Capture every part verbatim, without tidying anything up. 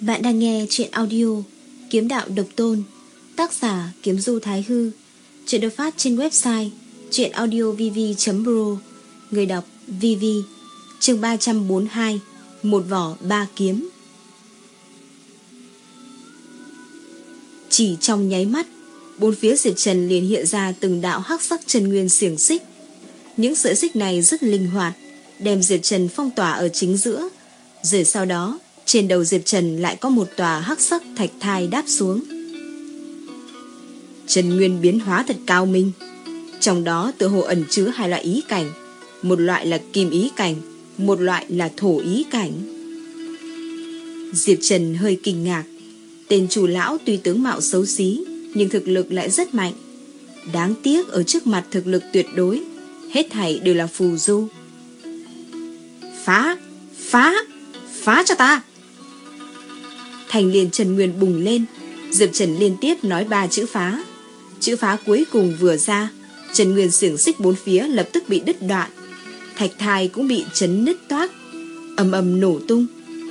Bạn đang nghe chuyện audio Kiếm Đạo Độc Tôn, tác giả Kiếm Du Thái Hư. Chuyện được phát trên website chuyenaudiovv chấm pro. Người đọc vê vê. Chương ba trăm bốn mươi hai. Một vỏ ba kiếm. Chỉ trong nháy mắt, bốn phía Diệp Trần liền hiện ra từng đạo hắc sắc chân nguyên xiềng xích. Những sợi xích này rất linh hoạt, đem Diệp Trần phong tỏa ở chính giữa. Rồi sau đó, trên đầu Diệp Trần lại có một tòa hắc sắc thạch thai đáp xuống. Chân nguyên biến hóa thật cao minh, trong đó tựa hồ ẩn chứa hai loại ý cảnh, một loại là kim ý cảnh, một loại là thổ ý cảnh. Diệp Trần hơi kinh ngạc. Tên chủ lão tuy tướng mạo xấu xí, nhưng thực lực lại rất mạnh. Đáng tiếc ở trước mặt thực lực tuyệt đối, hết thảy đều là phù du. Phá! Phá! Phá cho ta! Thành liền Trần Nguyên bùng lên. Diệp Trần liên tiếp nói ba chữ phá. Chữ phá cuối cùng vừa ra, Trần Nguyên xiềng xích bốn phía lập tức bị đứt đoạn. Thạch thai cũng bị chấn nứt toác, ầm ầm nổ tung.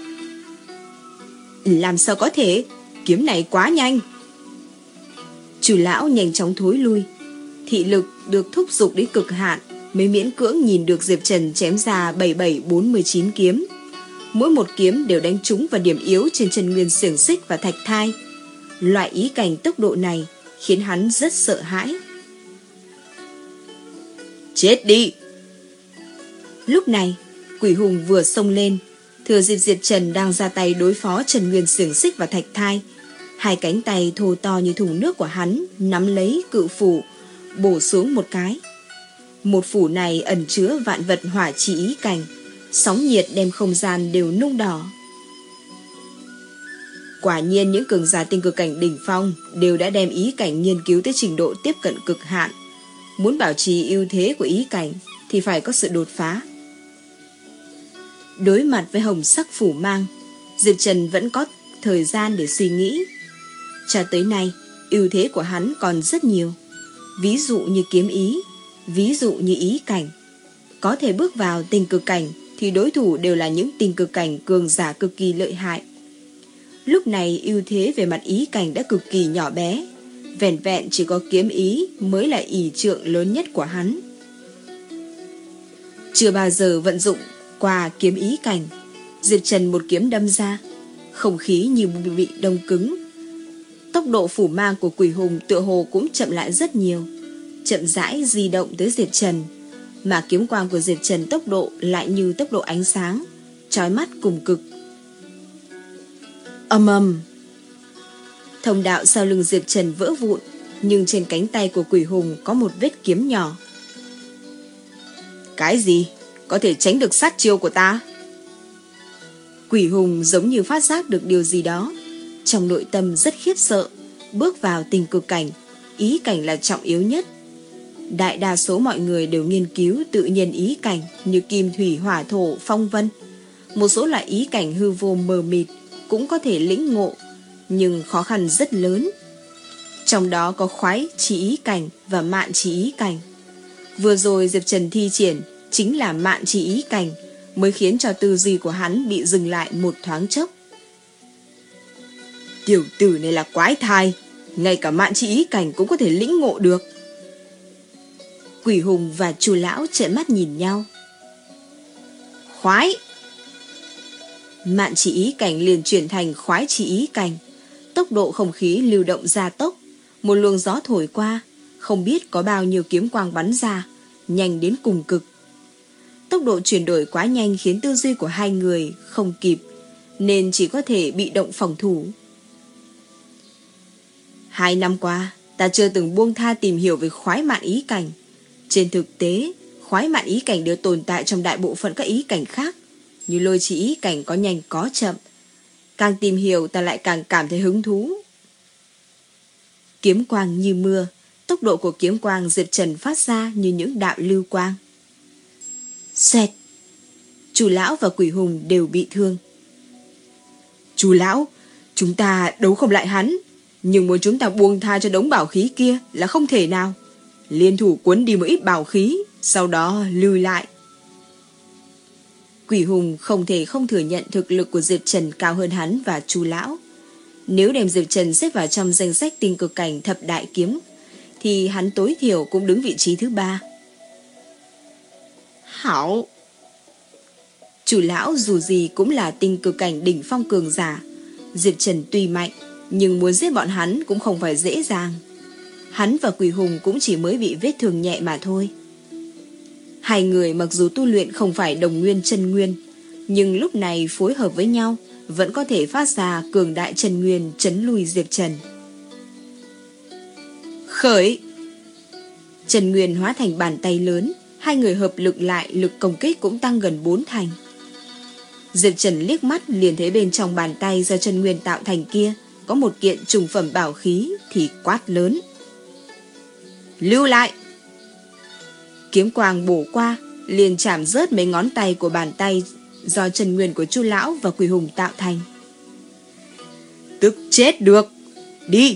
Làm sao có thể? Kiếm này quá nhanh. Chủ lão nhanh chóng thối lui. Thị lực được thúc giục đến cực hạn mới miễn cưỡng nhìn được Diệp Trần chém ra bảy bảy bốn mươi chín kiếm. Mỗi một kiếm đều đánh trúng vào điểm yếu trên Trần Nguyên xiềng xích và thạch thai. Loại ý cảnh tốc độ này khiến hắn rất sợ hãi. Chết đi! Lúc này, Quỷ Hùng vừa xông lên, thừa dịp Diệp Trần đang ra tay đối phó Trần Nguyên xiềng xích và thạch thai. Hai cánh tay thô to như thùng nước của hắn nắm lấy cự phủ, bổ xuống một cái. Một phủ này ẩn chứa vạn vật hỏa chi ý cảnh, sóng nhiệt đem không gian đều nung đỏ. Quả nhiên những cường giả tinh cực cảnh đỉnh phong đều đã đem ý cảnh nghiên cứu tới trình độ tiếp cận cực hạn. Muốn bảo trì ưu thế của ý cảnh thì phải có sự đột phá. Đối mặt với hồng sắc phủ mang, Diệp Trần vẫn có thời gian để suy nghĩ. Cho tới nay, ưu thế của hắn còn rất nhiều. Ví dụ như kiếm ý, ví dụ như ý cảnh. Có thể bước vào tinh cực cảnh thì đối thủ đều là những tinh cực cảnh cường giả cực kỳ lợi hại. Lúc này ưu thế về mặt ý cảnh đã cực kỳ nhỏ bé. Vẻn vẹn chỉ có kiếm ý mới là ỷ trượng lớn nhất của hắn. Chưa bao giờ vận dụng qua kiếm ý cảnh, Diệp Trần một kiếm đâm ra, không khí như bị đông cứng. Tốc độ phủ mang của Quỷ Hùng tựa hồ cũng chậm lại rất nhiều, chậm rãi di động tới Diệp Trần, mà kiếm quang của Diệp Trần tốc độ lại như tốc độ ánh sáng, chói mắt cùng cực. Ầm ầm! Thông đạo sau lưng Diệp Trần vỡ vụn, nhưng trên cánh tay của Quỷ Hùng có một vết kiếm nhỏ. Cái gì? Có thể tránh được sát chiêu của ta? Quỷ Hùng giống như phát giác được điều gì đó, trong nội tâm rất khiếp sợ. Bước vào tinh cực cảnh, ý cảnh là trọng yếu nhất. Đại đa số mọi người đều nghiên cứu tự nhiên ý cảnh như kim thủy hỏa thổ phong vân. Một số loại ý cảnh hư vô mờ mịt cũng có thể lĩnh ngộ, nhưng khó khăn rất lớn. Trong đó có khoái chỉ ý cảnh và mạn chỉ ý cảnh. Vừa rồi Diệp Trần thi triển chính là mạn chỉ ý cảnh, mới khiến cho tư duy của hắn bị dừng lại một thoáng chốc. Tiểu tử này là quái thai, ngay cả mạn chỉ ý cảnh cũng có thể lĩnh ngộ được. Quỷ Hùng và Chu lão trợn mắt nhìn nhau. Khoái! Mạn chỉ ý cảnh liền chuyển thành khoái chỉ ý cảnh. Tốc độ không khí lưu động gia tốc, một luồng gió thổi qua, không biết có bao nhiêu kiếm quang bắn ra, nhanh đến cùng cực. Tốc độ chuyển đổi quá nhanh khiến tư duy của hai người không kịp, nên chỉ có thể bị động phòng thủ. Hai năm qua, ta chưa từng buông tha tìm hiểu về khoái mạn ý cảnh. Trên thực tế, khoái mạn ý cảnh đều tồn tại trong đại bộ phận các ý cảnh khác, như lôi chỉ ý cảnh có nhanh có chậm. Càng tìm hiểu ta lại càng cảm thấy hứng thú. Kiếm quang như mưa, tốc độ của kiếm quang Diệp Trần phát ra như những đạo lưu quang. Xẹt! Chủ lão và Quỷ Hùng đều bị thương. Chủ lão, chúng ta đấu không lại hắn, nhưng muốn chúng ta buông tha cho đống bảo khí kia là không thể nào. Liên thủ cuốn đi một ít bảo khí, sau đó lưu lại. Quỷ hùng không thể không thừa nhận thực lực của Diệp Trần cao hơn hắn và Chu lão. Nếu đem Diệp Trần xếp vào trong danh sách tinh cực cảnh thập đại kiếm, thì hắn tối thiểu cũng đứng vị trí thứ ba. Hảo! Chu lão dù gì cũng là tinh cực cảnh đỉnh phong cường giả. Diệp Trần tuy mạnh, nhưng muốn giết bọn hắn cũng không phải dễ dàng. Hắn và Quỷ hùng cũng chỉ mới bị vết thương nhẹ mà thôi. Hai người mặc dù tu luyện không phải đồng nguyên chân nguyên, nhưng lúc này phối hợp với nhau vẫn có thể phát ra cường đại chân nguyên trấn lui Diệp Trần. Khởi! Chân nguyên hóa thành bàn tay lớn, hai người hợp lực lại, lực công kích cũng tăng gần bốn thành. Diệp Trần liếc mắt liền thấy bên trong bàn tay do chân nguyên tạo thành kia có một kiện trùng phẩm bảo khí thì quát lớn. Lưu lại! Kiếm quang bổ qua, liền chạm rớt mấy ngón tay của bàn tay do chân nguyên của Chu lão và Quỷ hùng tạo thành. Tức chết được! Đi!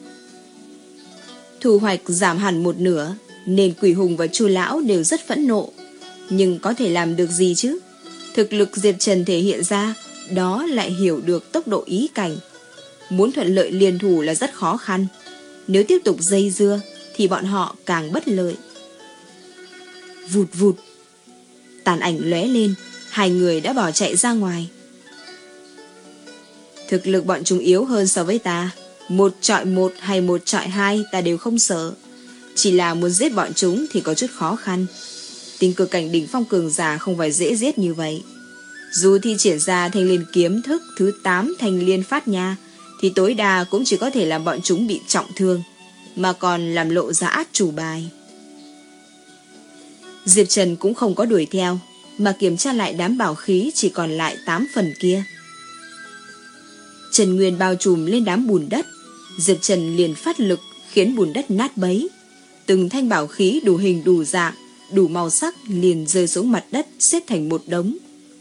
Thu hoạch giảm hẳn một nửa, nên Quỷ hùng và Chu lão đều rất phẫn nộ. Nhưng có thể làm được gì chứ? Thực lực Diệp Trần thể hiện ra, đó lại hiểu được tốc độ ý cảnh. Muốn thuận lợi liên thủ là rất khó khăn. Nếu tiếp tục dây dưa, thì bọn họ càng bất lợi. Vụt vụt, tàn ảnh lóe lên, hai người đã bỏ chạy ra ngoài. Thực lực bọn chúng yếu hơn so với ta, một chọi một hay một chọi hai ta đều không sợ. Chỉ là muốn giết bọn chúng thì có chút khó khăn. Tinh cực cảnh đỉnh phong cường giả không phải dễ giết như vậy. Dù thi triển ra thanh liên kiếm thức thứ tám thanh liên phát nha, thì tối đa cũng chỉ có thể làm bọn chúng bị trọng thương, mà còn làm lộ ra át chủ bài. Diệp Trần cũng không có đuổi theo, mà kiểm tra lại đám bảo khí chỉ còn lại tám phần kia. Trần Nguyên bao trùm lên đám bùn đất, Diệp Trần liền phát lực khiến bùn đất nát bấy. Từng thanh bảo khí đủ hình đủ dạng, đủ màu sắc liền rơi xuống mặt đất xếp thành một đống.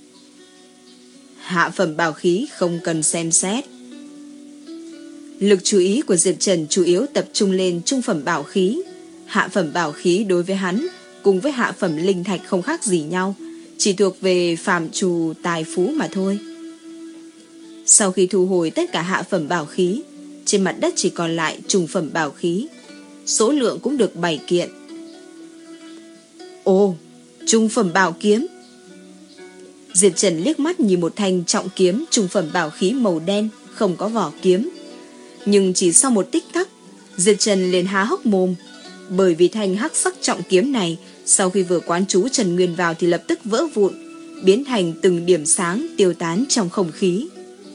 Hạ phẩm bảo khí không cần xem xét. Lực chú ý của Diệp Trần chủ yếu tập trung lên trung phẩm bảo khí. Hạ phẩm bảo khí đối với hắn cùng với hạ phẩm linh thạch không khác gì nhau, chỉ thuộc về phàm trù tài phú mà thôi. Sau khi thu hồi tất cả hạ phẩm bảo khí, trên mặt đất chỉ còn lại trung phẩm bảo khí. Số lượng cũng được bảy kiện. Ồ, trung phẩm bảo kiếm. Diệp Trần liếc mắt nhìn một thanh trọng kiếm trung phẩm bảo khí màu đen, không có vỏ kiếm. Nhưng chỉ sau một tích tắc, Diệp Trần liền há hốc mồm, bởi vì thanh hắc sắc trọng kiếm này sau khi vừa quán chú Trần Nguyên vào thì lập tức vỡ vụn, biến thành từng điểm sáng tiêu tán trong không khí.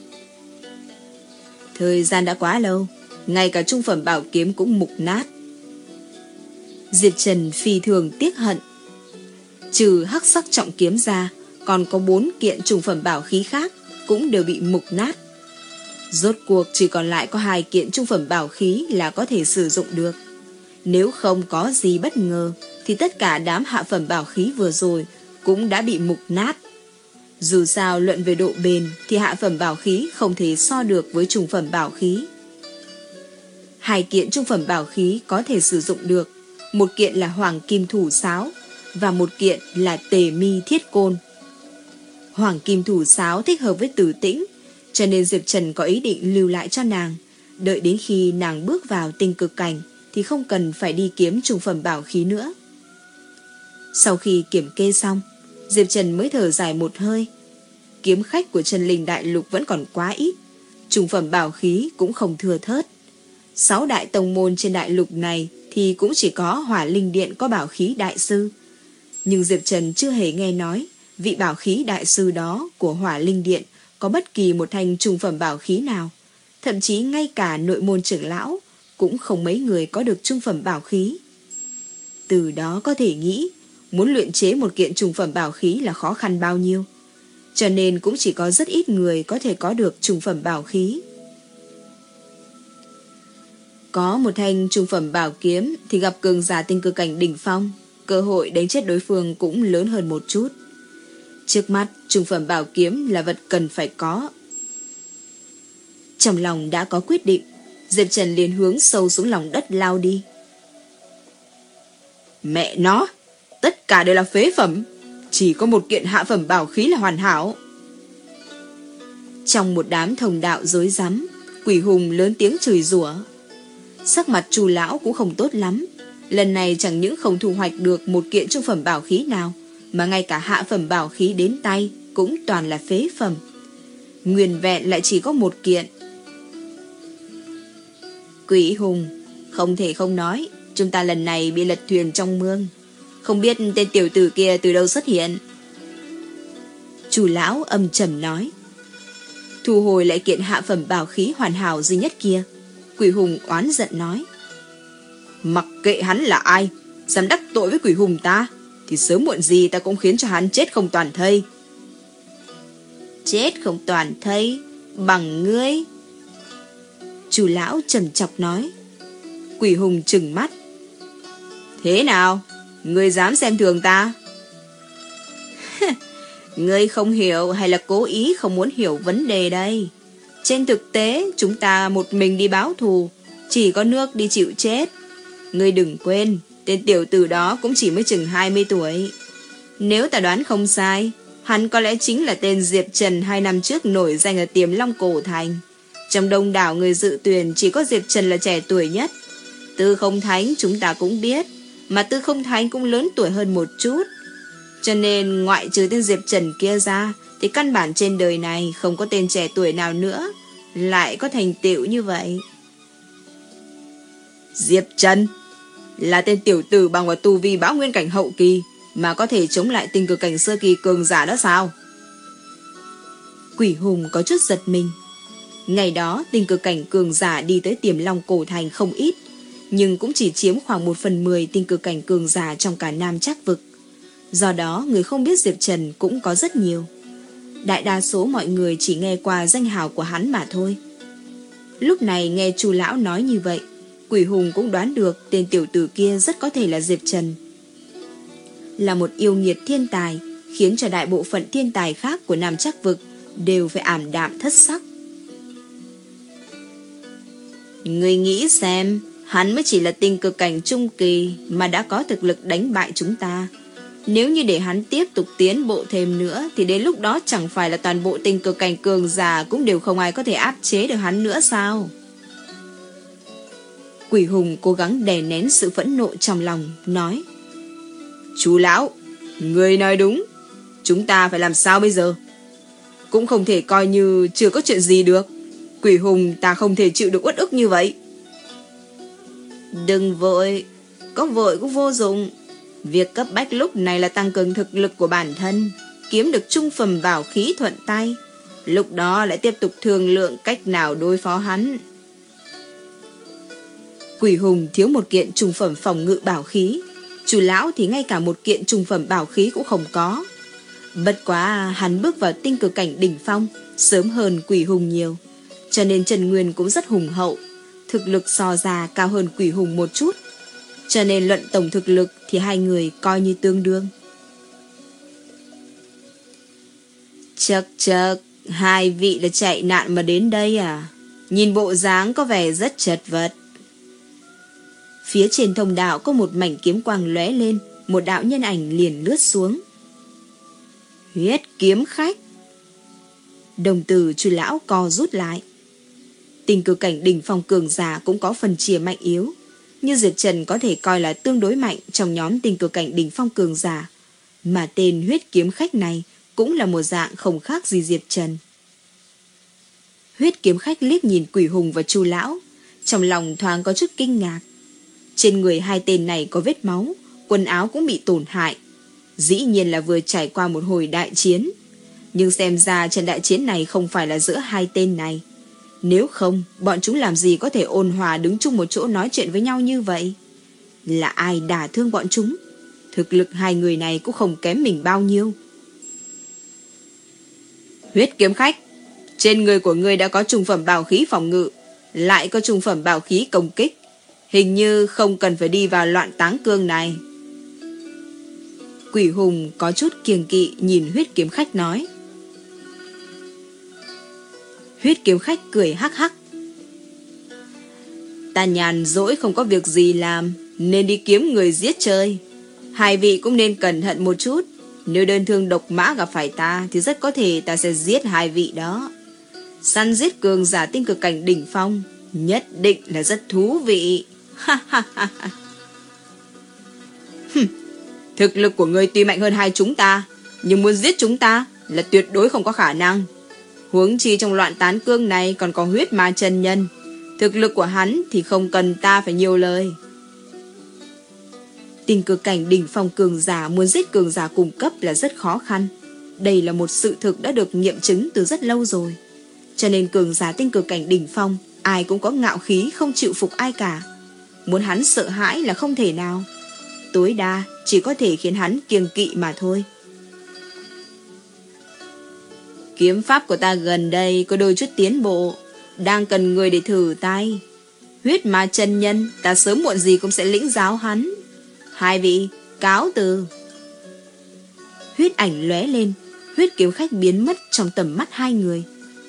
Thời gian đã quá lâu, ngay cả trung phẩm bảo kiếm cũng mục nát. Diệp Trần phi thường tiếc hận. Trừ hắc sắc trọng kiếm ra, còn có bốn kiện trung phẩm bảo khí khác cũng đều bị mục nát. Rốt cuộc chỉ còn lại có hai kiện trung phẩm bảo khí là có thể sử dụng được. Nếu không có gì bất ngờ thì tất cả đám hạ phẩm bảo khí vừa rồi cũng đã bị mục nát. Dù sao luận về độ bền thì hạ phẩm bảo khí không thể so được với trung phẩm bảo khí. Hai kiện trung phẩm bảo khí có thể sử dụng được, một kiện là hoàng kim thủ sáo và một kiện là tề mi thiết côn. Hoàng kim thủ sáo thích hợp với Tử Tĩnh, cho nên Diệp Trần có ý định lưu lại cho nàng, đợi đến khi nàng bước vào tinh cực cảnh thì không cần phải đi kiếm trung phẩm bảo khí nữa. Sau khi kiểm kê xong, Diệp Trần mới thở dài một hơi. Kiếm khách của Chân Linh Đại Lục vẫn còn quá ít, trung phẩm bảo khí cũng không thừa thớt. Sáu đại tông môn trên đại lục này thì cũng chỉ có Hỏa Linh Điện có bảo khí đại sư. Nhưng Diệp Trần chưa hề nghe nói vị bảo khí đại sư đó của Hỏa Linh Điện có bất kỳ một thanh trung phẩm bảo khí nào. Thậm chí ngay cả nội môn trưởng lão cũng không mấy người có được trung phẩm bảo khí. Từ đó có thể nghĩ, muốn luyện chế một kiện trung phẩm bảo khí là khó khăn bao nhiêu. Cho nên cũng chỉ có rất ít người có thể có được trung phẩm bảo khí. Có một thanh trung phẩm bảo kiếm thì gặp cường giả tinh cực cảnh đỉnh phong, cơ hội đánh chết đối phương cũng lớn hơn một chút. Trước mắt, trung phẩm bảo kiếm là vật cần phải có. Trong lòng đã có quyết định, Diệp Trần liền hướng sâu xuống lòng đất lao đi. Mẹ nó, tất cả đều là phế phẩm. Chỉ có một kiện hạ phẩm bảo khí là hoàn hảo. Trong một đám thông đạo rối rắm, Quỷ Hùng lớn tiếng chửi rủa. Sắc mặt Chu lão cũng không tốt lắm. Lần này chẳng những không thu hoạch được một kiện trung phẩm bảo khí nào, mà ngay cả hạ phẩm bảo khí đến tay cũng toàn là phế phẩm. Nguyên vẹn lại chỉ có một kiện. Quỷ Hùng, không thể không nói, chúng ta lần này bị lật thuyền trong mương. Không biết tên tiểu tử kia từ đâu xuất hiện. Chu lão âm trầm nói. Thu hồi lại kiện hạ phẩm bảo khí hoàn hảo duy nhất kia, Quỷ Hùng oán giận nói. Mặc kệ hắn là ai, dám đắc tội với Quỷ Hùng ta, thì sớm muộn gì ta cũng khiến cho hắn chết không toàn thây. Chết không toàn thây? Bằng ngươi? Chu lão trầm chọc nói. Quỷ Hùng trừng mắt. Thế nào? Ngươi dám xem thường ta? Ngươi không hiểu hay là cố ý không muốn hiểu vấn đề đây? Trên thực tế, chúng ta một mình đi báo thù, chỉ có nước đi chịu chết. Ngươi đừng quên, tên tiểu tử đó cũng chỉ mới chừng hai mươi tuổi. Nếu ta đoán không sai, hắn có lẽ chính là tên Diệp Trần hai năm trước nổi danh ở Tiềm Long Cổ Thành. Trong đông đảo người dự tuyển chỉ có Diệp Trần là trẻ tuổi nhất. Tư Không Thánh chúng ta cũng biết, mà Tư Không Thánh cũng lớn tuổi hơn một chút. Cho nên ngoại trừ tên Diệp Trần kia ra, thì căn bản trên đời này không có tên trẻ tuổi nào nữa lại có thành tựu như vậy. Diệp Trần là tên tiểu tử bằng vào tu vi bão nguyên cảnh hậu kỳ mà có thể chống lại tinh cực cảnh sơ kỳ cường giả đó sao? Quỷ Hùng có chút giật mình. Ngày đó tinh cực cảnh cường giả đi tới Tiềm Long Cổ Thành không ít, nhưng cũng chỉ chiếm khoảng một phần mười tinh cực cảnh cường giả trong cả Nam Trác vực. Do đó người không biết Diệp Trần cũng có rất nhiều. Đại đa số mọi người chỉ nghe qua danh hào của hắn mà thôi. Lúc này nghe Chu lão nói như vậy, Quỷ Hùng cũng đoán được tên tiểu tử kia rất có thể là Diệp Trần. Là một yêu nghiệt thiên tài, khiến cho đại bộ phận thiên tài khác của Nam Trác vực đều phải ảm đạm thất sắc. Người nghĩ xem, hắn mới chỉ là tinh cực cảnh trung kỳ mà đã có thực lực đánh bại chúng ta. Nếu như để hắn tiếp tục tiến bộ thêm nữa, thì đến lúc đó chẳng phải là toàn bộ tinh cực cảnh cường giả cũng đều không ai có thể áp chế được hắn nữa sao? Quỷ Hùng cố gắng đè nén sự phẫn nộ trong lòng, nói. Chú lão, người nói đúng. Chúng ta phải làm sao bây giờ? Cũng không thể coi như chưa có chuyện gì được. Quỷ Hùng ta không thể chịu được uất ức như vậy. Đừng vội, có vội cũng vô dụng. Việc cấp bách lúc này là tăng cường thực lực của bản thân, kiếm được trung phẩm bảo khí thuận tay. Lúc đó lại tiếp tục thương lượng cách nào đối phó hắn. Quỷ Hùng thiếu một kiện trung phẩm phòng ngự bảo khí, Chu lão thì ngay cả một kiện trung phẩm bảo khí cũng không có. Bất quá hắn bước vào tinh cực cảnh đỉnh phong sớm hơn Quỷ Hùng nhiều, cho nên Trần Nguyên cũng rất hùng hậu, thực lực so ra cao hơn Quỷ Hùng một chút. Cho nên luận tổng thực lực thì hai người coi như tương đương. Chậc chậc, hai vị là chạy nạn mà đến đây à? Nhìn bộ dáng có vẻ rất chật vật. Phía trên thông đạo có một mảnh kiếm quang lóe lên, một đạo nhân ảnh liền lướt xuống. Huyết kiếm khách. Đồng tử Chu lão co rút lại. Tinh cực cảnh đỉnh phong cường giả cũng có phần chia mạnh yếu, như Diệp Trần có thể coi là tương đối mạnh trong nhóm tinh cực cảnh đỉnh phong cường giả, mà tên huyết kiếm khách này cũng là một dạng không khác gì Diệp Trần. Huyết kiếm khách liếc nhìn Quỷ Hùng và Chu lão, trong lòng thoáng có chút kinh ngạc. Trên người hai tên này có vết máu, quần áo cũng bị tổn hại, dĩ nhiên là vừa trải qua một hồi đại chiến. Nhưng xem ra trận đại chiến này không phải là giữa hai tên này. Nếu không, bọn chúng làm gì có thể ôn hòa đứng chung một chỗ nói chuyện với nhau như vậy? Là ai đả thương bọn chúng? Thực lực hai người này cũng không kém mình bao nhiêu. Huyết kiếm khách, trên người của ngươi đã có trung phẩm bảo khí phòng ngự, lại có trung phẩm bảo khí công kích. Hình như không cần phải đi vào loạn táng cương này. Quỷ Hùng có chút kiêng kỵ nhìn huyết kiếm khách nói. Huyết kiếm khách cười hắc hắc. Ta nhàn rỗi không có việc gì làm, nên đi kiếm người giết chơi. Hai vị cũng nên cẩn thận một chút, Nếu đơn thương độc mã gặp phải ta thì rất có thể ta sẽ giết hai vị đó. Săn giết cường giả tinh cực cảnh đỉnh phong nhất định là rất thú vị. Thực lực của ngươi tuy mạnh hơn hai chúng ta, nhưng muốn giết chúng ta là tuyệt đối không có khả năng. Huống chi trong loạn tán cương này còn có huyết ma chân nhân. Thực lực của hắn thì không cần ta phải nhiều lời. Tinh cực cảnh đỉnh phong cường giả muốn giết cường giả cùng cấp là rất khó khăn. Đây là một sự thực đã được nghiệm chứng từ rất lâu rồi. Cho nên cường giả tinh cực cảnh đỉnh phong ai cũng có ngạo khí không chịu phục ai cả. Muốn hắn sợ hãi là không thể nào. Tối đa chỉ có thể khiến hắn kiêng kỵ mà thôi. Kiếm pháp của ta gần đây có đôi chút tiến bộ, đang cần người để thử tay. Huyết ma chân nhân ta sớm muộn gì cũng sẽ lĩnh giáo hắn. Hai vị cáo từ. Huyết ảnh lóe lên, huyết kiếm khách biến mất trong tầm mắt hai người.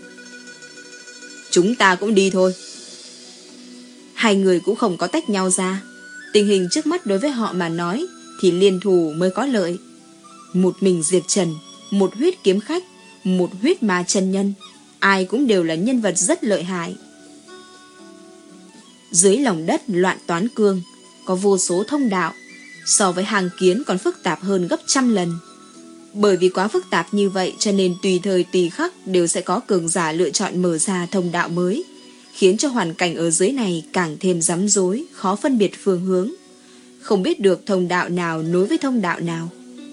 Chúng ta cũng đi thôi. Hai người cũng không có tách nhau ra. Tình hình trước mắt đối với họ mà nói thì liên thủ mới có lợi. Một mình Diệp Trần, một huyết kiếm khách, một huyết ma chân nhân, ai cũng đều là nhân vật rất lợi hại. Dưới lòng đất loạn toán cương có vô số thông đạo, so với hàng kiến còn phức tạp hơn gấp trăm lần. Bởi vì quá phức tạp như vậy cho nên tùy thời tùy khắc đều sẽ có cường giả lựa chọn mở ra thông đạo mới, khiến cho hoàn cảnh ở dưới này càng thêm rắm rối, khó phân biệt phương hướng, không biết được thông đạo nào nối với thông đạo nào.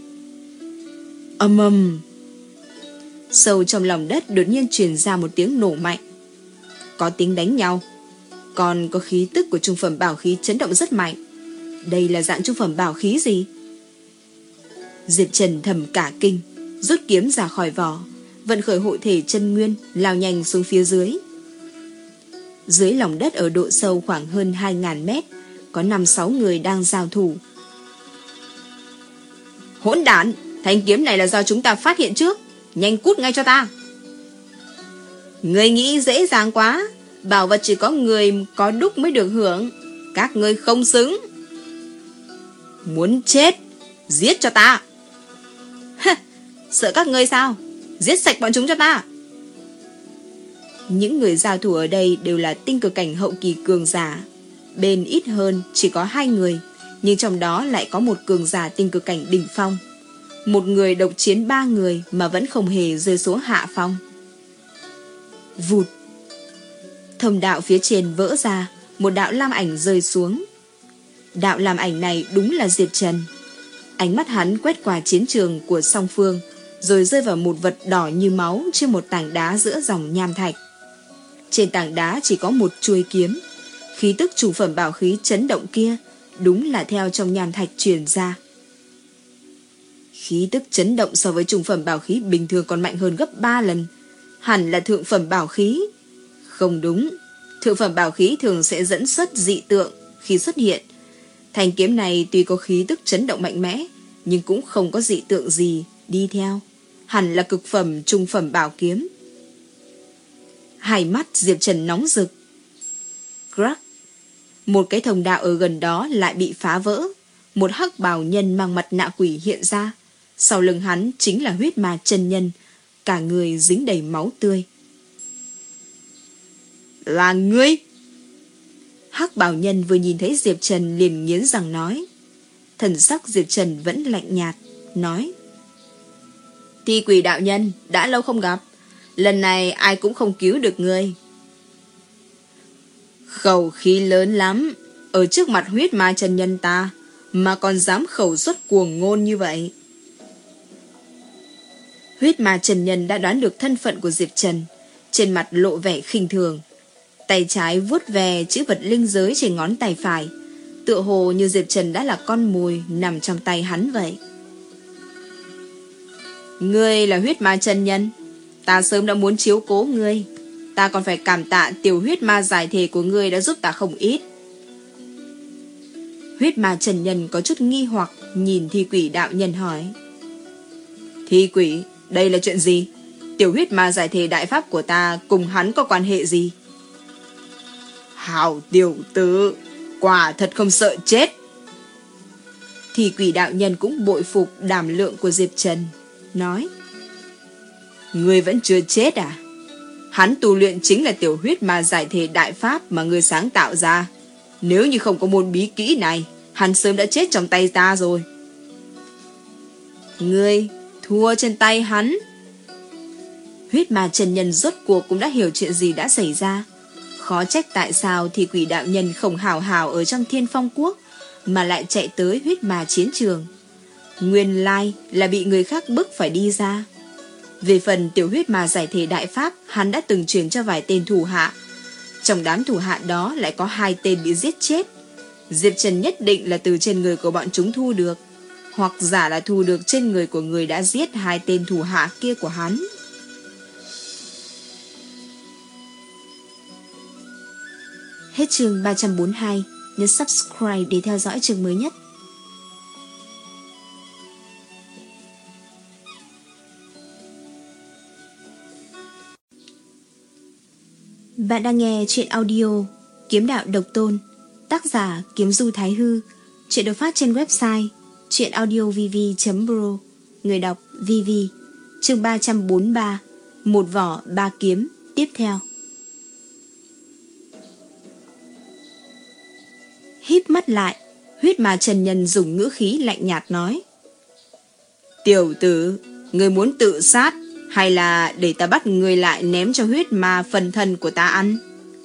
Ầm ầm. Sâu trong lòng đất đột nhiên truyền ra một tiếng nổ mạnh. Có tiếng đánh nhau, còn có khí tức của trung phẩm bảo khí chấn động rất mạnh. Đây là dạng trung phẩm bảo khí gì? Diệp Trần thầm cả kinh, rút kiếm ra khỏi vỏ, vận khởi hội thể chân nguyên, lao nhanh xuống phía dưới. Dưới lòng đất ở độ sâu khoảng hơn hai ngàn mét, có năm sáu người đang giao thủ. Hỗn đản, thanh kiếm này là do chúng ta phát hiện trước, nhanh cút ngay cho ta. Người nghĩ dễ dàng quá, bảo vật chỉ có người có đúc mới được hưởng, các ngươi không xứng. Muốn chết, giết cho ta. Sợ các ngươi sao? Giết sạch bọn chúng cho ta. Những người giao thủ ở đây đều là tinh cực cảnh hậu kỳ cường giả. Bên ít hơn chỉ có hai người, nhưng trong đó lại có một cường giả tinh cực cảnh đỉnh phong. Một người độc chiến ba người mà vẫn không hề rơi xuống hạ phong. Vụt. Thông đạo phía trên vỡ ra, một đạo lam ảnh rơi xuống. Đạo lam ảnh này đúng là Diệp Trần. Ánh mắt hắn quét qua chiến trường của song phương, rồi rơi vào một vật đỏ như máu trên một tảng đá giữa dòng nham thạch. Trên tảng đá chỉ có một chuôi kiếm. Khí tức chủ phẩm bảo khí chấn động kia đúng là theo trong nham thạch truyền ra. Khí tức chấn động so với trung phẩm bảo khí bình thường còn mạnh hơn gấp ba lần. Hẳn là thượng phẩm bảo khí. Không đúng, thượng phẩm bảo khí thường sẽ dẫn xuất dị tượng khi xuất hiện. Thanh kiếm này tuy có khí tức chấn động mạnh mẽ, nhưng cũng không có dị tượng gì đi theo. Hẳn là cực phẩm trung phẩm bảo kiếm. Hai mắt Diệp Trần nóng rực. Crack. Một cái thông đạo ở gần đó lại bị phá vỡ. Một hắc bào nhân mang mặt nạ quỷ hiện ra. Sau lưng hắn chính là huyết ma chân nhân, cả người dính đầy máu tươi. Là ngươi? Hắc bào nhân vừa nhìn thấy Diệp Trần liền nghiến răng nói. Thần sắc Diệp Trần vẫn lạnh nhạt, nói: Thi quỷ đạo nhân, đã lâu không gặp, lần này ai cũng không cứu được ngươi. Khẩu khí lớn lắm, ở trước mặt huyết ma chân nhân ta mà còn dám khẩu xuất cuồng ngôn như vậy. Huyết ma chân nhân đã đoán được thân phận của Diệp Trần, trên mặt lộ vẻ khinh thường. Tay trái vuốt về chữ vật linh giới trên ngón tay phải, tựa hồ như Diệp Trần đã là con mồi nằm trong tay hắn vậy. Ngươi là huyết ma chân nhân, ta sớm đã muốn chiếu cố ngươi. Ta còn phải cảm tạ tiểu huyết ma giải thể của ngươi đã giúp ta không ít. Huyết ma chân nhân có chút nghi hoặc nhìn thi quỷ đạo nhân hỏi: Thi quỷ, đây là chuyện gì? Tiểu huyết ma giải thể đại pháp của ta cùng hắn có quan hệ gì? Hảo tiểu tử, quả thật không sợ chết. thì quỷ đạo nhân cũng bội phục đảm lượng của Diệp Trần, nói: Ngươi vẫn chưa chết à? Hắn tu luyện chính là tiểu huyết ma giải thể đại pháp mà ngươi sáng tạo ra. Nếu như không có môn bí kỹ này, hắn sớm đã chết trong tay ta rồi. Ngươi thua trên tay hắn. Huyết ma chân nhân rốt cuộc cũng đã hiểu chuyện gì đã xảy ra. Khó trách tại sao thì quỷ đạo nhân không hào hào ở trong Thiên Phong Quốc, mà lại chạy tới huyết ma chiến trường. Nguyên lai là bị người khác bức phải đi ra. Về phần tiểu huyết ma giải thể đại pháp, hắn đã từng truyền cho vài tên thủ hạ. Trong đám thủ hạ đó lại có hai tên bị giết chết. Diệp Trần nhất định là từ trên người của bọn chúng thu được, hoặc giả là thu được trên người của người đã giết hai tên thủ hạ kia của hắn. Hết chương ba trăm bốn mươi hai. Nhấn subscribe để theo dõi chương mới nhất. Bạn đang nghe chuyện audio Kiếm Đạo Độc Tôn, tác giả Kiếm Du Thái Hư. Chuyện được phát trên website chuyenaudiovv chấm pro. Người đọc Vivi. Chương ba trăm bốn mươi ba. Một vỏ ba kiếm. Tiếp theo. Híp mắt lại, huyết ma chân nhân dùng ngữ khí lạnh nhạt nói: Tiểu tử, ngươi muốn tự sát hay là để ta bắt ngươi lại ném cho huyết ma phần thân của ta ăn?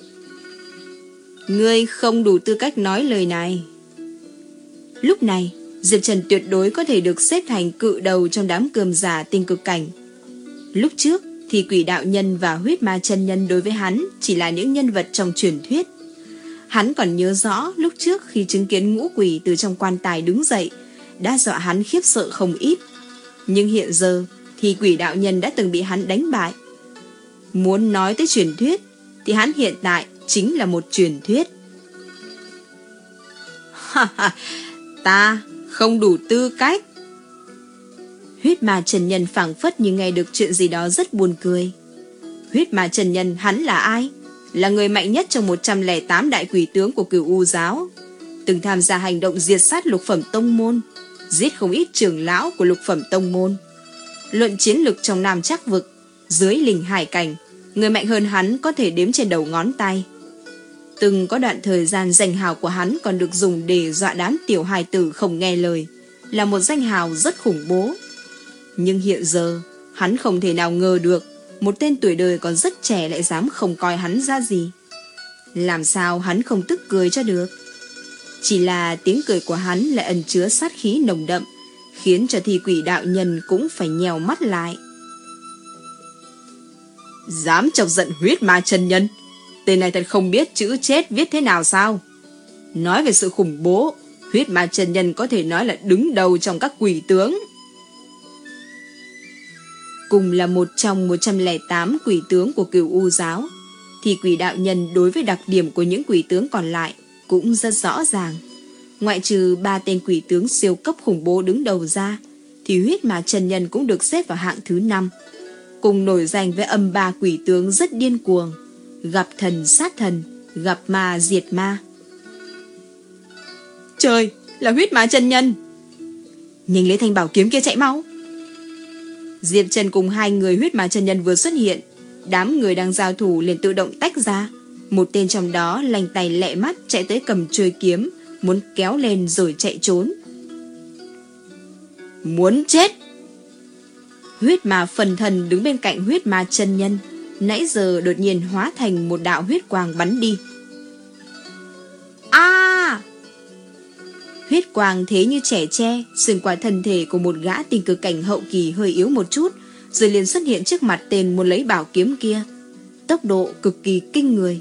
Ngươi không đủ tư cách nói lời này. Lúc này, Diệp Trần tuyệt đối có thể được xếp thành cự đầu trong đám cườm giả tinh cực cảnh. Lúc trước thì quỷ đạo nhân và huyết ma chân nhân đối với hắn chỉ là những nhân vật trong truyền thuyết. Hắn còn nhớ rõ lúc trước khi chứng kiến ngũ quỷ từ trong quan tài đứng dậy, đã dọa hắn khiếp sợ không ít. Nhưng hiện giờ thì quỷ đạo nhân đã từng bị hắn đánh bại. Muốn nói tới truyền thuyết thì hắn hiện tại chính là một truyền thuyết. Ha ha, ta không đủ tư cách. Huyết ma chân nhân phảng phất như nghe được chuyện gì đó rất buồn cười. Huyết ma chân nhân hắn là ai? Là người mạnh nhất trong một trăm lẻ tám đại quỷ tướng của Cửu U giáo, từng tham gia hành động diệt sát lục phẩm tông môn, giết không ít trưởng lão của lục phẩm tông môn. Luận chiến lực trong Nam Trắc vực, dưới Linh Hải cảnh, người mạnh hơn hắn có thể đếm trên đầu ngón tay. Từng có đoạn thời gian danh hào của hắn còn được dùng để dọa đám tiểu hài tử không nghe lời, là một danh hào rất khủng bố. Nhưng hiện giờ hắn không thể nào ngờ được một tên tuổi đời còn rất trẻ lại dám không coi hắn ra gì. Làm sao hắn không tức cười cho được? Chỉ là tiếng cười của hắn lại ẩn chứa sát khí nồng đậm, khiến cho thi quỷ đạo nhân cũng phải nhèo mắt lại. Dám chọc giận huyết ma chân nhân, tên này thật không biết chữ chết viết thế nào sao? Nói về sự khủng bố, huyết ma chân nhân có thể nói là đứng đầu trong các quỷ tướng. Cùng là một trong một trăm lẻ tám quỷ tướng của Cửu U giáo, thì quỷ đạo nhân đối với đặc điểm của những quỷ tướng còn lại cũng rất rõ ràng. Ngoại trừ ba tên quỷ tướng siêu cấp khủng bố đứng đầu ra, thì huyết ma chân nhân cũng được xếp vào hạng thứ năm, cùng nổi danh với âm ba quỷ tướng rất điên cuồng, gặp thần sát thần, gặp ma diệt ma. Trời, là huyết ma chân nhân! Nhanh lấy thanh bảo kiếm kia chạy mau! Diệp Trần cùng hai người huyết ma chân nhân vừa xuất hiện, đám người đang giao thủ liền tự động tách ra. Một tên trong đó lanh tay lẹ mắt chạy tới cầm chuôi kiếm, muốn kéo lên rồi chạy trốn. Muốn chết! Huyết ma phần thần đứng bên cạnh huyết ma chân nhân, nãy giờ đột nhiên hóa thành một đạo huyết quang bắn đi. A! À! Huyết quang thế như trẻ tre xuyên qua thân thể của một gã tình cực cảnh hậu kỳ hơi yếu một chút, rồi liền xuất hiện trước mặt tên muốn lấy bảo kiếm kia. Tốc độ cực kỳ kinh người.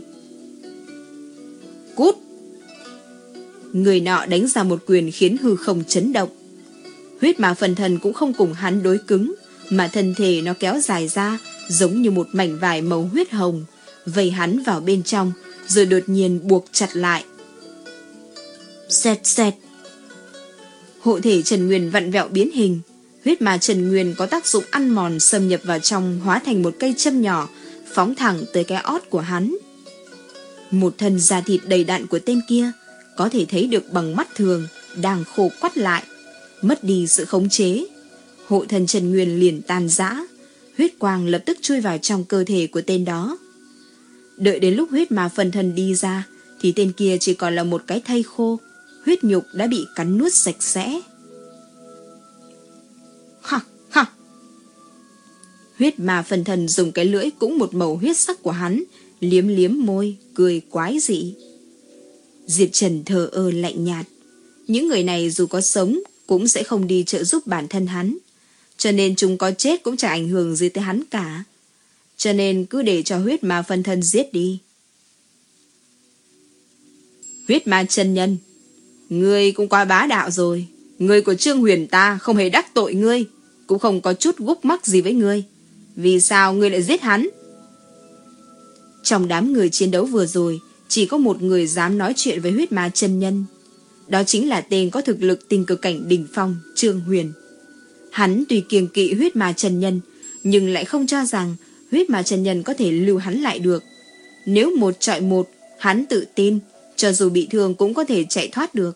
Cút! Người nọ đánh ra một quyền khiến hư không chấn động. Huyết ma phần thần cũng không cùng hắn đối cứng, mà thân thể nó kéo dài ra giống như một mảnh vải màu huyết hồng, vây hắn vào bên trong, rồi đột nhiên buộc chặt lại. Xẹt xẹt! Hộ thể Trần Nguyên vặn vẹo biến hình. Huyết ma Trần Nguyên có tác dụng ăn mòn xâm nhập vào trong, hóa thành một cây châm nhỏ phóng thẳng tới cái ót của hắn. Một thân da thịt đầy đặn của tên kia có thể thấy được bằng mắt thường đang khô quắt lại, mất đi sự khống chế. Hộ thần Trần Nguyên liền tan rã, huyết quang lập tức chui vào trong cơ thể của tên đó. Đợi đến lúc huyết ma phân thân đi ra, thì tên kia chỉ còn là một cái thây khô, huyết nhục đã bị cắn nuốt sạch sẽ. Ha, ha. Huyết ma phân thân dùng cái lưỡi cũng một màu huyết sắc của hắn, liếm liếm môi, cười quái dị. Diệp Trần thờ ơ lạnh nhạt. Những người này dù có sống cũng sẽ không đi trợ giúp bản thân hắn, cho nên chúng có chết cũng chẳng ảnh hưởng gì tới hắn cả. Cho nên cứ để cho huyết ma phân thân giết đi. Huyết ma chân nhân, ngươi cũng quá bá đạo rồi. Người của Trương Huyền ta không hề đắc tội ngươi, cũng không có chút gúc mắc gì với ngươi. Vì sao ngươi lại giết hắn? Trong đám người chiến đấu vừa rồi, chỉ có một người dám nói chuyện với huyết ma chân nhân. Đó chính là tên có thực lực tình cực cảnh đỉnh phong, Trương Huyền. Hắn tuy kiêng kỵ huyết ma chân nhân, nhưng lại không cho rằng huyết ma chân nhân có thể lưu hắn lại được. Nếu một trọi một, hắn tự tin, cho dù bị thương cũng có thể chạy thoát được.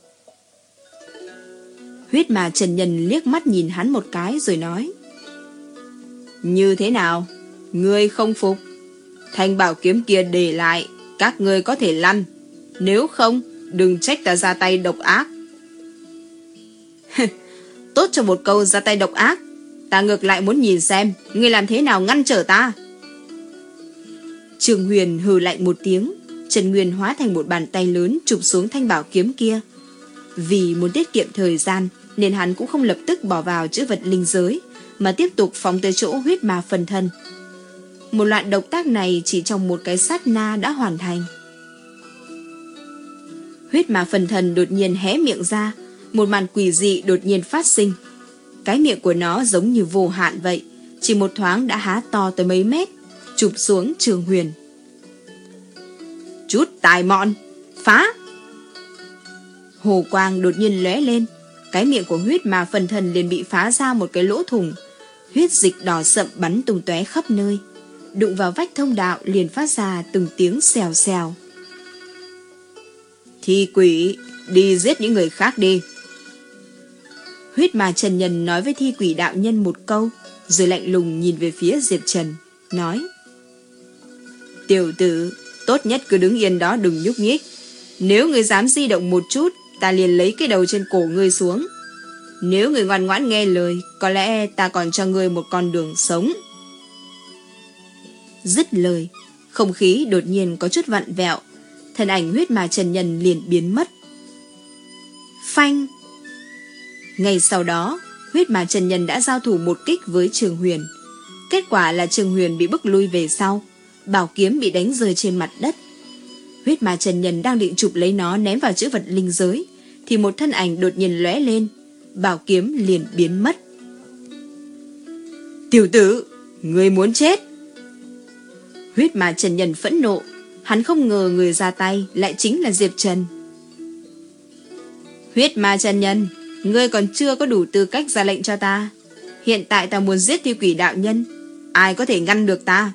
Huyết ma chân nhân liếc mắt nhìn hắn một cái rồi nói: Như thế nào? Ngươi không phục? Thanh bảo kiếm kia để lại, các ngươi có thể lăn. Nếu không, đừng trách ta ra tay độc ác. Tốt cho một câu ra tay độc ác. Ta ngược lại muốn nhìn xem ngươi làm thế nào ngăn trở ta. Trương Huyền hừ lạnh một tiếng, Trần Nguyên hóa thành một bàn tay lớn chụp xuống thanh bảo kiếm kia. Vì muốn tiết kiệm thời gian nên hắn cũng không lập tức bỏ vào chữ vật linh giới, mà tiếp tục phóng tới chỗ huyết ma phân thân. Một loạt động tác này chỉ trong một cái sát na đã hoàn thành. Huyết ma phân thân đột nhiên hé miệng ra, một màn quỷ dị đột nhiên phát sinh. Cái miệng của nó giống như vô hạn vậy, chỉ một thoáng đã há to tới mấy mét, chụp xuống Trương Huyền. Chút tài mọn, phá! Hồ quang đột nhiên lóe lên, cái miệng của huyết ma phân thân liền bị phá ra một cái lỗ thủng, huyết dịch đỏ sậm bắn tung tóe khắp nơi, đụng vào vách thông đạo liền phát ra từng tiếng xèo xèo. Thi quỷ, đi giết những người khác đi. Huyết ma Trần Nhân nói với thi quỷ đạo nhân một câu, rồi lạnh lùng nhìn về phía Diệp Trần, nói: Tiểu tử, tốt nhất cứ đứng yên đó đừng nhúc nhích. Nếu ngươi dám di động một chút, ta liền lấy cái đầu trên cổ ngươi xuống. Nếu ngươi ngoan ngoãn nghe lời, có lẽ ta còn cho ngươi một con đường sống. Dứt lời, không khí đột nhiên có chút vặn vẹo, thân ảnh huyết ma Trần Nhân liền biến mất. Phanh! Ngay sau đó, huyết ma Trần Nhân đã giao thủ một kích với Trương Huyền. Kết quả là Trương Huyền bị bức lui về sau, bảo kiếm bị đánh rơi trên mặt đất. Huyết ma Trần Nhân đang định chụp lấy nó ném vào chữ vật linh giới, thì một thân ảnh đột nhiên lóe lên, bảo kiếm liền biến mất. Tiểu tử, ngươi muốn chết! Huyết ma Trần Nhân phẫn nộ, hắn không ngờ người ra tay lại chính là Diệp Trần. Huyết ma Trần Nhân, ngươi còn chưa có đủ tư cách ra lệnh cho ta. Hiện tại ta muốn giết thi quỷ đạo nhân, ai có thể ngăn được ta?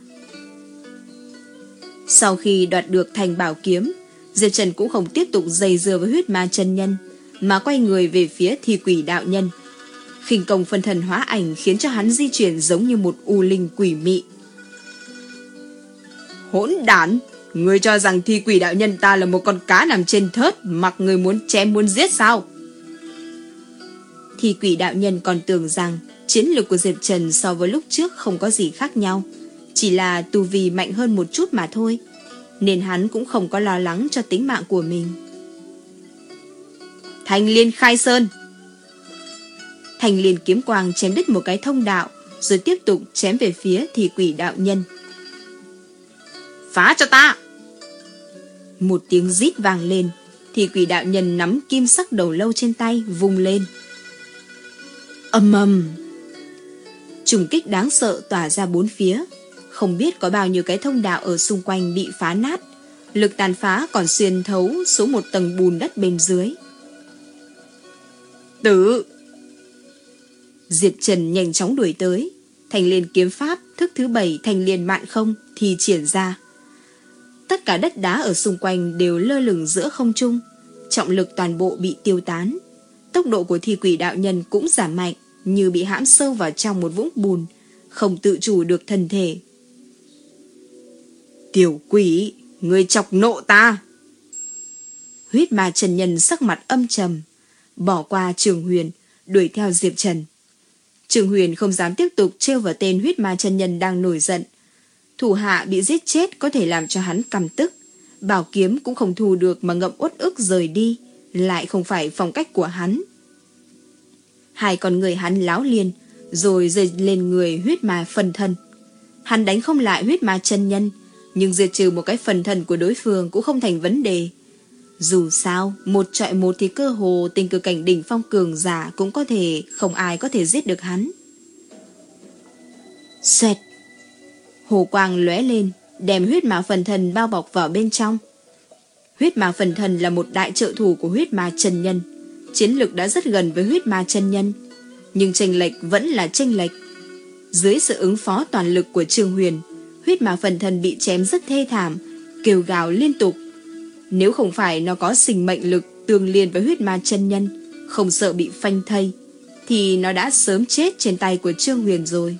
Sau khi đoạt được thành bảo kiếm, Diệp Trần cũng không tiếp tục dây dưa với huyết ma Trần Nhân, mà quay người về phía thi quỷ đạo nhân. Khinh công phân thần hóa ảnh khiến cho hắn di chuyển giống như một u linh quỷ mị. Hỗn đản! Ngươi cho rằng thi quỷ đạo nhân ta là một con cá nằm trên thớt, mặc người muốn chém muốn giết sao? Thi quỷ đạo nhân còn tưởng rằng chiến lược của Diệp Trần so với lúc trước không có gì khác nhau, chỉ là tu vi mạnh hơn một chút mà thôi, nên hắn cũng không có lo lắng cho tính mạng của mình. Thanh Liên khai sơn! Thanh Liên kiếm quang chém đứt một cái thông đạo, rồi tiếp tục chém về phía thi quỷ đạo nhân. Phá cho ta! Một tiếng rít vang lên, thi quỷ đạo nhân nắm kim sắc đầu lâu trên tay vung lên. Ầm ầm! Trùng kích đáng sợ tỏa ra bốn phía, không biết có bao nhiêu cái thông đạo ở xung quanh bị phá nát, lực tàn phá còn xuyên thấu xuống một tầng bùn đất bên dưới. Tử! Diệp Trần nhanh chóng đuổi tới, Thanh Liên kiếm pháp thức thứ bảy Thanh Liên mạn không thì triển ra. Tất cả đất đá ở xung quanh đều lơ lửng giữa không trung, trọng lực toàn bộ bị tiêu tán. Tốc độ của thi quỷ đạo nhân cũng giảm mạnh, như bị hãm sâu vào trong một vũng bùn, không tự chủ được thân thể. Tiểu quỷ, ngươi chọc nộ ta! Huyết ma chân nhân sắc mặt âm trầm, bỏ qua Trường Huyền, đuổi theo Diệp Trần. Trường Huyền không dám tiếp tục trêu vào tên huyết ma chân nhân đang nổi giận. Thủ hạ bị giết chết có thể làm cho hắn căm tức. Bảo kiếm cũng không thu được mà ngậm uất ức rời đi, lại không phải phong cách của hắn. Hai con người hắn láo liền, rồi rơi lên người huyết ma phần thân. Hắn đánh không lại huyết ma chân nhân, nhưng diệt trừ một cái phần thân của đối phương cũng không thành vấn đề. Dù sao, một trọi một thì cơ hồ tình cử cảnh đỉnh phong cường giả cũng có thể, không ai có thể giết được hắn. Xoẹt! Hồ quang lóe lên, đem huyết ma phần thân bao bọc vào bên trong. Huyết ma phần thân là một đại trợ thủ của huyết ma chân nhân, chiến lực đã rất gần với huyết ma chân nhân, nhưng chênh lệch vẫn là chênh lệch. Dưới sự ứng phó toàn lực của Trương Huyền, huyết ma phần thân bị chém rất thê thảm, kêu gào liên tục. Nếu không phải nó có sinh mệnh lực tương liên với huyết ma chân nhân, không sợ bị phanh thây, thì nó đã sớm chết trên tay của Trương Huyền rồi.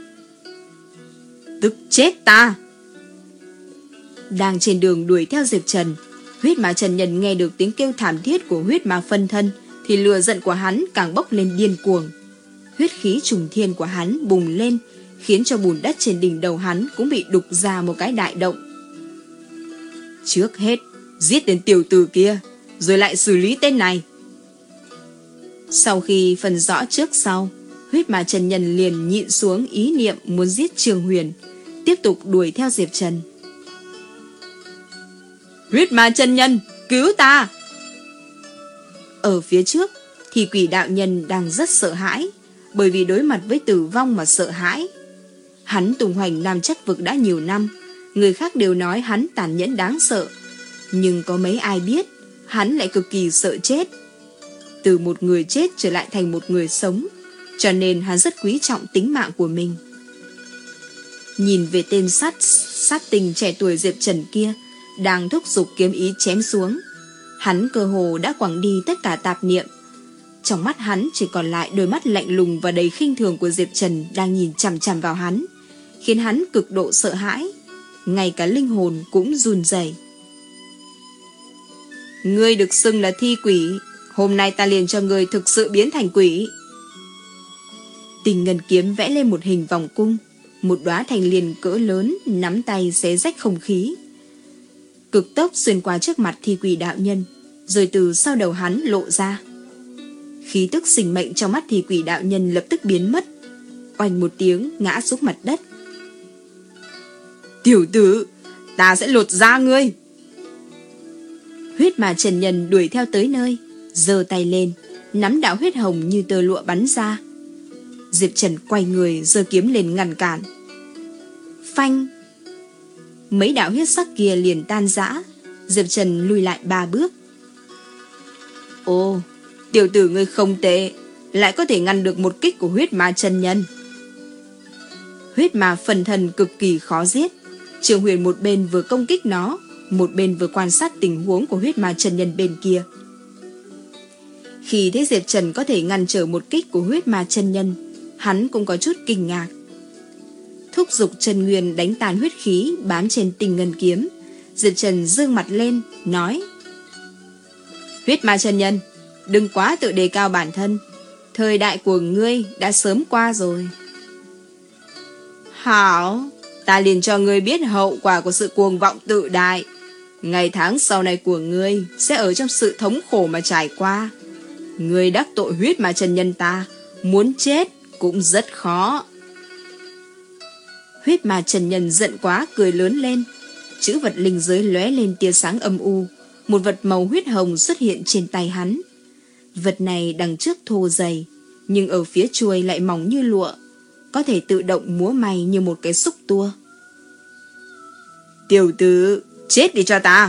Tức chết ta! Đang trên đường đuổi theo Diệp Trần, huyết ma chân nhân nghe được tiếng kêu thảm thiết của huyết ma phân thân, thì lửa giận của hắn càng bốc lên điên cuồng. Huyết khí trùng thiên của hắn bùng lên, khiến cho bùn đất trên đỉnh đầu hắn cũng bị đục ra một cái đại động. Trước hết, giết tên tiểu tử kia, rồi lại xử lý tên này. Sau khi phân rõ trước sau, huyết ma chân nhân liền nhịn xuống ý niệm muốn giết Trường Huyền, tiếp tục đuổi theo Diệp Trần. Huyết ma chân nhân, cứu ta! Ở phía trước, thì quỷ đạo nhân đang rất sợ hãi, bởi vì đối mặt với tử vong mà sợ hãi. Hắn tung hoành Nam Chất Vực đã nhiều năm, người khác đều nói hắn tàn nhẫn đáng sợ, nhưng có mấy ai biết hắn lại cực kỳ sợ chết. Từ một người chết trở lại thành một người sống, cho nên hắn rất quý trọng tính mạng của mình. Nhìn về tên sát sát tình trẻ tuổi Diệp Trần kia đang thúc giục kiếm ý chém xuống, hắn cơ hồ đã quẳng đi tất cả tạp niệm. Trong mắt hắn chỉ còn lại đôi mắt lạnh lùng và đầy khinh thường của Diệp Trần đang nhìn chằm chằm vào hắn, khiến hắn cực độ sợ hãi, ngay cả linh hồn cũng run rẩy. Ngươi được xưng là thi quỷ, hôm nay ta liền cho ngươi thực sự biến thành quỷ. Tình ngân kiếm vẽ lên một hình vòng cung, một đóa thành liền cỡ lớn nắm tay xé rách không khí, cực tốc xuyên qua trước mặt thi quỷ đạo nhân, rồi từ sau đầu hắn lộ ra. Khí tức sinh mệnh trong mắt thi quỷ đạo nhân lập tức biến mất, oanh một tiếng ngã xuống mặt đất. Tiểu tử, ta sẽ lột da ngươi! Huyết ma chân nhân đuổi theo tới nơi, giơ tay lên, nắm đạo huyết hồng như tơ lụa bắn ra. Diệp Trần quay người giơ kiếm lên ngăn cản. Phanh! Mấy đạo huyết sắc kia liền tan rã, Diệp Trần lùi lại ba bước. Ồ, tiểu tử ngươi không tệ, lại có thể ngăn được một kích của huyết ma chân nhân. Huyết ma phần thân cực kỳ khó giết, Trường Huyền một bên vừa công kích nó, một bên vừa quan sát tình huống của huyết ma chân nhân bên kia. Khi thấy Diệp Trần có thể ngăn trở một kích của huyết ma chân nhân, hắn cũng có chút kinh ngạc. Thúc giục Trần Nguyên đánh tàn huyết khí bám trên tình ngân kiếm, Diệp Trần dương mặt lên, nói: Huyết ma chân nhân, đừng quá tự đề cao bản thân, thời đại của ngươi đã sớm qua rồi. Hảo, ta liền cho ngươi biết hậu quả của sự cuồng vọng tự đại. Ngày tháng sau này của ngươi sẽ ở trong sự thống khổ mà trải qua. Ngươi đắc tội huyết ma chân nhân ta, muốn chết cũng rất khó. Huyết ma chân nhân giận quá cười lớn lên, chữ vật linh giới lóe lên tia sáng âm u, một vật màu huyết hồng xuất hiện trên tay hắn. Vật này đằng trước thô dày, nhưng ở phía chuôi lại mỏng như lụa, có thể tự động múa may như một cái xúc tua. Tiểu tử, chết đi cho ta!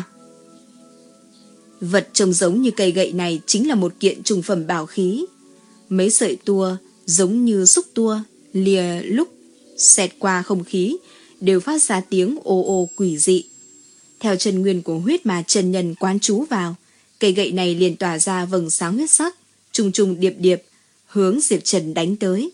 Vật trông giống như cây gậy này chính là một kiện trùng phẩm bảo khí. Mấy sợi tua giống như xúc tua lìa lúc xẹt qua không khí đều phát ra tiếng ồ ồ quỷ dị. Theo chân nguyên của huyết ma chân nhân quán trú vào, cây gậy này liền tỏa ra vầng sáng huyết sắc, trùng trùng điệp điệp, hướng Diệp Trần đánh tới.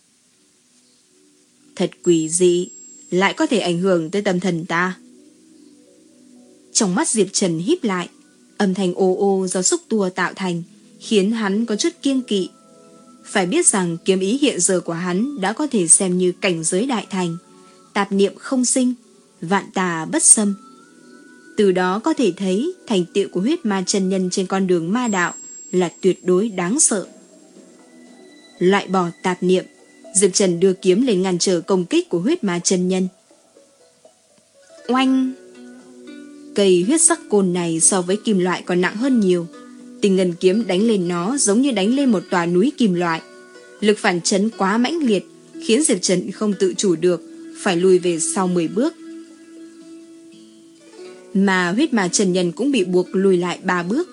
Thật quỷ dị, lại có thể ảnh hưởng tới tâm thần ta. Trong mắt Diệp Trần híp lại, âm thanh ô ô do xúc tua tạo thành, khiến hắn có chút kiêng kỵ. Phải biết rằng kiếm ý hiện giờ của hắn đã có thể xem như cảnh giới đại thành, tạp niệm không sinh, vạn tà bất xâm. Từ đó có thể thấy thành tựu của huyết ma chân nhân trên con đường ma đạo là tuyệt đối đáng sợ. Loại bỏ tạp niệm, Diệp Trần đưa kiếm lên ngăn trở công kích của huyết ma chân nhân. Oanh! Cây huyết sắc côn này so với kim loại còn nặng hơn nhiều. Tình ngân kiếm đánh lên nó giống như đánh lên một tòa núi kim loại. Lực phản chấn quá mãnh liệt, khiến Diệp Trần không tự chủ được, phải lùi về sau mười bước. Mà huyết ma chân nhân cũng bị buộc lùi lại ba bước.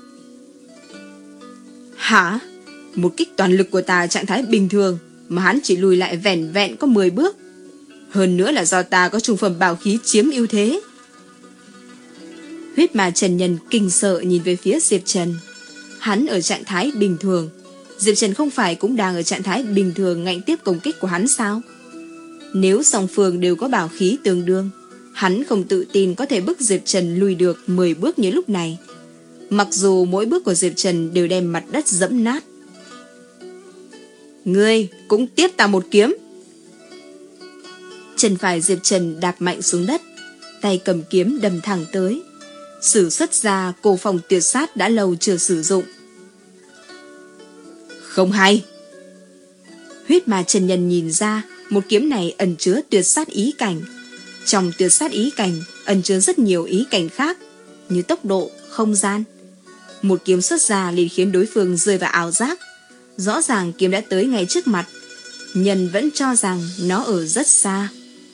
Hả? Một kích toàn lực của ta trạng thái bình thường, mà hắn chỉ lùi lại vẻn vẹn có mười bước. Hơn nữa là do ta có trung phẩm bảo khí chiếm ưu thế. Huyết ma chân nhân kinh sợ nhìn về phía Diệp Trần. Hắn ở trạng thái bình thường, Diệp Trần không phải cũng đang ở trạng thái bình thường ngạnh tiếp công kích của hắn sao? Nếu song phương đều có bảo khí tương đương, hắn không tự tin có thể bức Diệp Trần lùi được mười bước như lúc này. Mặc dù mỗi bước của Diệp Trần đều đem mặt đất dẫm nát. Ngươi cũng tiếp ta một kiếm. Chân phải Diệp Trần đạp mạnh xuống đất, tay cầm kiếm đâm thẳng tới, sử xuất ra cổ phòng tuyệt sát đã lâu chưa sử dụng. Không hay. Huyết ma chân nhân nhìn ra một kiếm này ẩn chứa tuyệt sát ý cảnh. Trong tuyệt sát ý cảnh ẩn chứa rất nhiều ý cảnh khác, như tốc độ, không gian. Một kiếm xuất ra liền khiến đối phương rơi vào ảo giác. Rõ ràng kiếm đã tới ngay trước mặt, nhân vẫn cho rằng nó ở rất xa.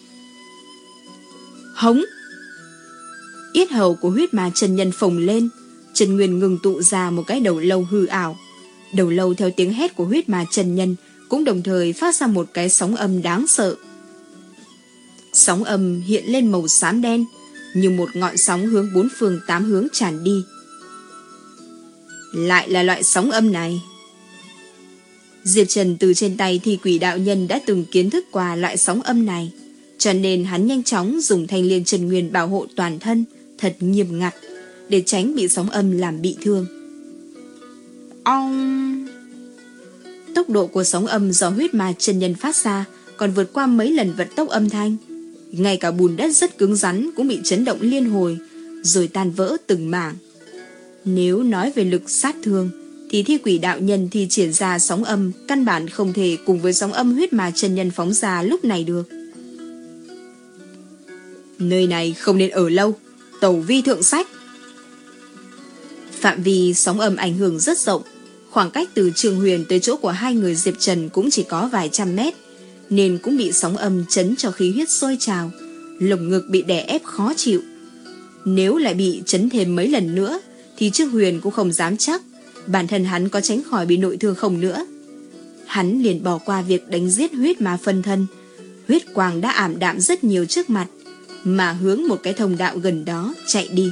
Hống! Yết hầu của huyết ma chân nhân phồng lên, chân nguyên ngừng tụ ra một cái đầu lâu hư ảo. Đầu lâu theo tiếng hét của huyết ma chân nhân cũng đồng thời phát ra một cái sóng âm đáng sợ. Sóng âm hiện lên màu xám đen, như một ngọn sóng hướng bốn phương tám hướng tràn đi. Lại là loại sóng âm này. Diệp Trần từ trên tay Thi Quỷ đạo nhân đã từng kiến thức qua loại sóng âm này, cho nên hắn nhanh chóng dùng thanh liên chân nguyên bảo hộ toàn thân thật nghiêm ngặt, để tránh bị sóng âm làm bị thương. Ong! Tốc độ của sóng âm do huyết ma chân nhân phát ra còn vượt qua mấy lần vận tốc âm thanh. Ngay cả bùn đất rất cứng rắn cũng bị chấn động liên hồi, rồi tan vỡ từng mảng. Nếu nói về lực sát thương, thì Thi Quỷ đạo nhân thì triển ra sóng âm căn bản không thể cùng với sóng âm huyết ma chân nhân phóng ra lúc này được. Nơi này không nên ở lâu, tẩu vi thượng sách. Phạm vi sóng âm ảnh hưởng rất rộng, khoảng cách từ Trường Huyền tới chỗ của hai người Diệp Trần cũng chỉ có vài trăm mét, nên cũng bị sóng âm chấn cho khí huyết sôi trào, lồng ngực bị đè ép khó chịu. Nếu lại bị chấn thêm mấy lần nữa, thì Trương Huyền cũng không dám chắc bản thân hắn có tránh khỏi bị nội thương không nữa. Hắn liền bỏ qua việc đánh giết huyết ma phân thân. Huyết quang đã ảm đạm rất nhiều trước mặt, mà hướng một cái thông đạo gần đó chạy đi.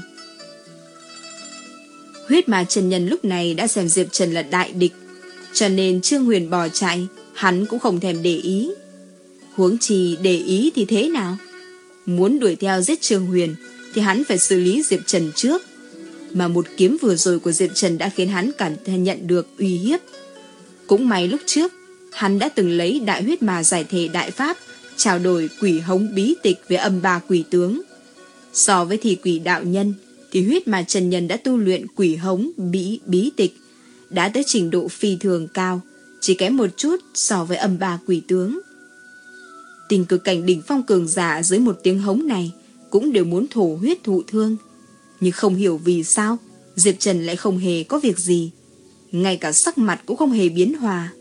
Huyết ma chân nhân lúc này đã xem Diệp Trần là đại địch, cho nên Trương Huyền bỏ chạy, hắn cũng không thèm để ý. Huống chi để ý thì thế nào? Muốn đuổi theo giết Trương Huyền thì hắn phải xử lý Diệp Trần trước. Mà một kiếm vừa rồi của Diệp Trần đã khiến hắn cảm nhận được uy hiếp. Cũng may lúc trước hắn đã từng lấy đại huyết ma giải thể đại pháp trao đổi quỷ hống bí tịch với âm ba quỷ tướng. So với Thi Quỷ đạo nhân thì huyết ma chân nhân đã tu luyện quỷ hống bí bí tịch, đã tới trình độ phi thường cao, chỉ kém một chút so với âm ba quỷ tướng. Tình cực cảnh đỉnh phong cường giả dưới một tiếng hống này cũng đều muốn thổ huyết thụ thương. Nhưng không hiểu vì sao Diệp Trần lại không hề có việc gì, ngay cả sắc mặt cũng không hề biến hòa.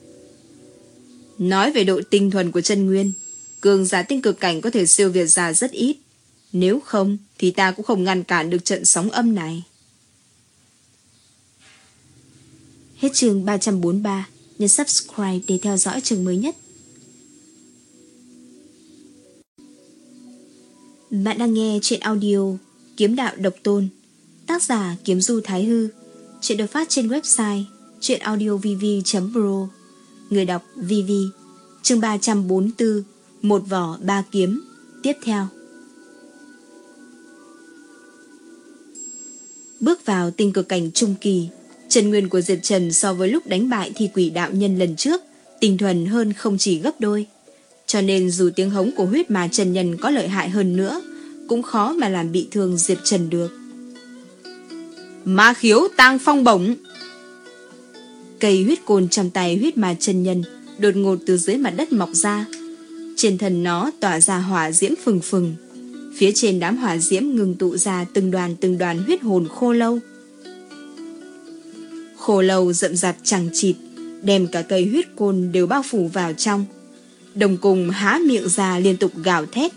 Nói về độ tinh thuần của chân nguyên, cường giả tinh cực cảnh có thể siêu việt ra rất ít. Nếu không thì ta cũng không ngăn cản được trận sóng âm này. Hết chương ba trăm bốn mươi ba. Nhấn subscribe để theo dõi chương mới nhất. Bạn đang nghe truyện audio Kiếm đạo độc tôn, tác giả Kiếm Du Thái Hư. Truyện được phát trên website Truyện audio vv chấm pro. Người đọc vê vê. Chương ba trăm bốn mươi tư. Một vỏ ba kiếm. Tiếp theo. Bước vào tinh cực cảnh trung kỳ, chân nguyên của Diệp Trần so với lúc đánh bại thi quỷ đạo nhân lần trước tinh thuần hơn không chỉ gấp đôi. Cho nên dù tiếng hống của huyết ma chân nhân có lợi hại hơn nữa, cũng khó mà làm bị thương Diệp Trần được. Ma khiếu tang phong bổng. Cây huyết côn trong tay huyết ma chân nhân đột ngột từ dưới mặt đất mọc ra. Trên thân nó tỏa ra hỏa diễm phừng phừng. Phía trên đám hỏa diễm ngừng tụ ra từng đoàn từng đoàn huyết hồn khô lâu. Khô lâu rậm rạp chằng chịt, đem cả cây huyết côn đều bao phủ vào trong. Đồng cùng há miệng ra liên tục gào thét.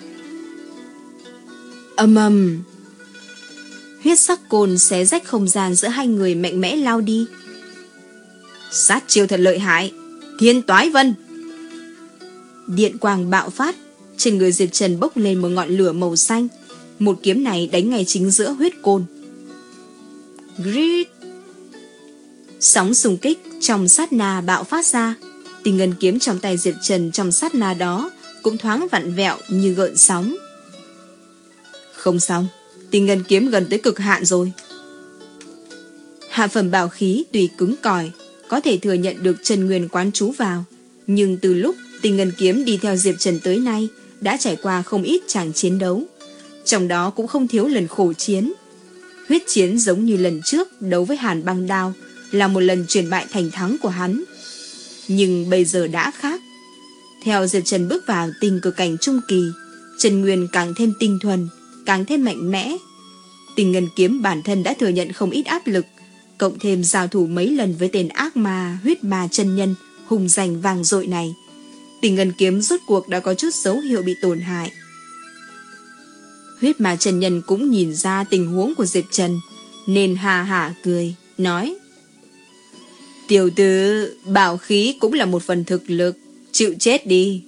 Ầm ầm. Huyết sắc côn xé rách không gian giữa hai người mạnh mẽ lao đi. Sát chiêu thật lợi hại. Thiên Toái Vân. Điện quang bạo phát, trên người Diệp Trần bốc lên một ngọn lửa màu xanh. Một kiếm này đánh ngay chính giữa huyết côn. Grit. Sóng xung kích trong sát na bạo phát ra. Tình ngân kiếm trong tay Diệp Trần trong sát na đó cũng thoáng vặn vẹo như gợn sóng. Không xong, tình ngân kiếm gần tới cực hạn rồi. Hạ phẩm bảo khí tùy cứng cỏi, có thể thừa nhận được chân nguyên quán trú vào. Nhưng từ lúc tình ngân kiếm đi theo Diệp Trần tới nay đã trải qua không ít tràng chiến đấu. Trong đó cũng không thiếu lần khổ chiến. Huyết chiến giống như lần trước đấu với Hàn Băng Đao là một lần chuyển bại thành thắng của hắn. Nhưng bây giờ đã khác. Theo Diệp Trần bước vào tinh cực cảnh trung kỳ, chân nguyên càng thêm tinh thuần, càng thêm mạnh mẽ. Tình ngân kiếm bản thân đã thừa nhận không ít áp lực, cộng thêm giao thủ mấy lần với tên ác ma huyết ma chân nhân hùng danh vang dội này, tình ngân kiếm rốt cuộc đã có chút dấu hiệu bị tổn hại. Huyết ma chân nhân cũng nhìn ra tình huống của Diệp Trần, nên hà hả cười, nói: Tiểu tử, bảo khí cũng là một phần thực lực, chịu chết đi.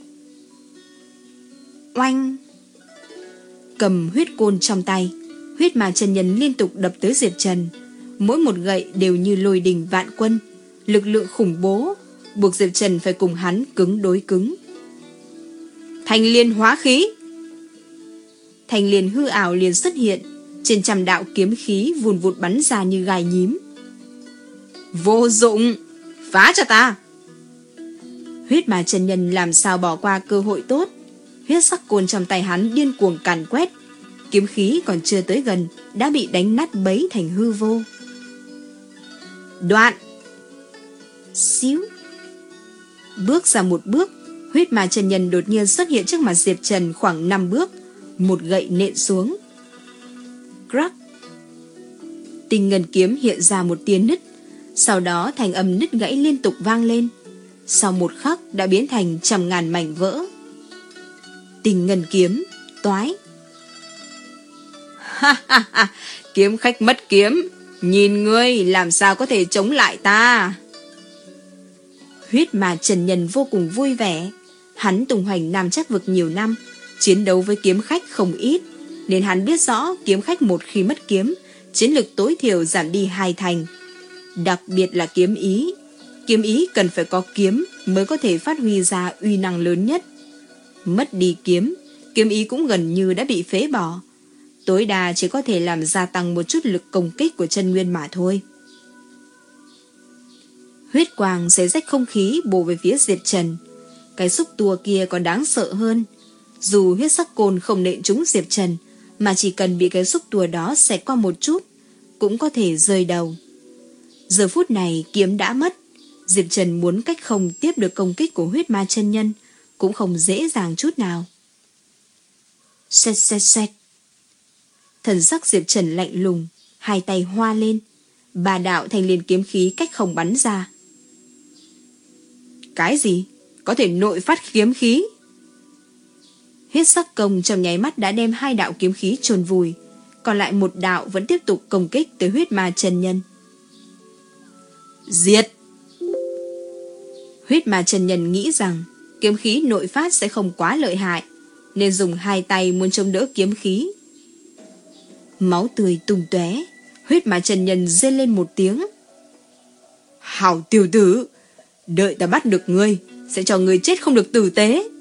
Oanh. Cầm huyết côn trong tay, huyết ma chân nhân liên tục đập tới Diệp Trần. Mỗi một gậy đều như lôi đình vạn quân, lực lượng khủng bố, buộc Diệp Trần phải cùng hắn cứng đối cứng. Thanh liên hóa khí. Thanh liên hư ảo liền xuất hiện, trên trăm đạo kiếm khí vùn vụt bắn ra như gai nhím. Vô dụng, phá cho ta. Huyết ma chân nhân làm sao bỏ qua cơ hội tốt. Huyết sắc côn trong tay hắn điên cuồng càn quét, kiếm khí còn chưa tới gần đã bị đánh nát bấy thành hư vô. Đoạn. Xíu. Bước ra một bước, huyết ma chân nhân đột nhiên xuất hiện trước mặt Diệp Trần khoảng năm bước, một gậy nện xuống. Crack. Tình ngân kiếm hiện ra một tia nứt, sau đó thành âm nứt gãy liên tục vang lên. Sau một khắc đã biến thành trăm ngàn mảnh vỡ. Tình ngân kiếm toái. Ha ha ha, kiếm khách mất kiếm, nhìn ngươi làm sao có thể chống lại ta. Huyết ma chân nhân vô cùng vui vẻ. Hắn tung hoành Nam Trắc Vực nhiều năm, chiến đấu với kiếm khách không ít, nên hắn biết rõ kiếm khách một khi mất kiếm, chiến lực tối thiểu giảm đi hai thành. Đặc biệt là kiếm ý. Kiếm ý cần phải có kiếm mới có thể phát huy ra uy năng lớn nhất. Mất đi kiếm, kiếm ý cũng gần như đã bị phế bỏ. Tối đa chỉ có thể làm gia tăng một chút lực công kích của chân nguyên mà thôi. Huyết quang xé rách không khí bổ về phía Diệp Trần. Cái xúc tua kia còn đáng sợ hơn. Dù huyết sắc côn không nện trúng Diệp Trần, mà chỉ cần bị cái xúc tua đó xẹt qua một chút, cũng có thể rơi đầu. Giờ phút này kiếm đã mất, Diệp Trần muốn cách không tiếp được công kích của huyết ma chân nhân cũng không dễ dàng chút nào. Xẹt xẹt xẹt. Thần sắc Diệp Trần lạnh lùng, hai tay hoa lên, ba đạo thanh liên kiếm khí cách không bắn ra. Cái gì? Có thể nội phát kiếm khí? Huyết sắc công trong nháy mắt đã đem hai đạo kiếm khí chôn vùi, còn lại một đạo vẫn tiếp tục công kích tới huyết ma chân nhân. Diệt! Huyết ma chân nhân nghĩ rằng kiếm khí nội phát sẽ không quá lợi hại, nên dùng hai tay muốn chống đỡ kiếm khí. Máu tươi tung tóe, huyết ma chân nhân rên lên một tiếng. Hảo tiểu tử, đợi ta bắt được ngươi, sẽ cho ngươi chết không được tử tế.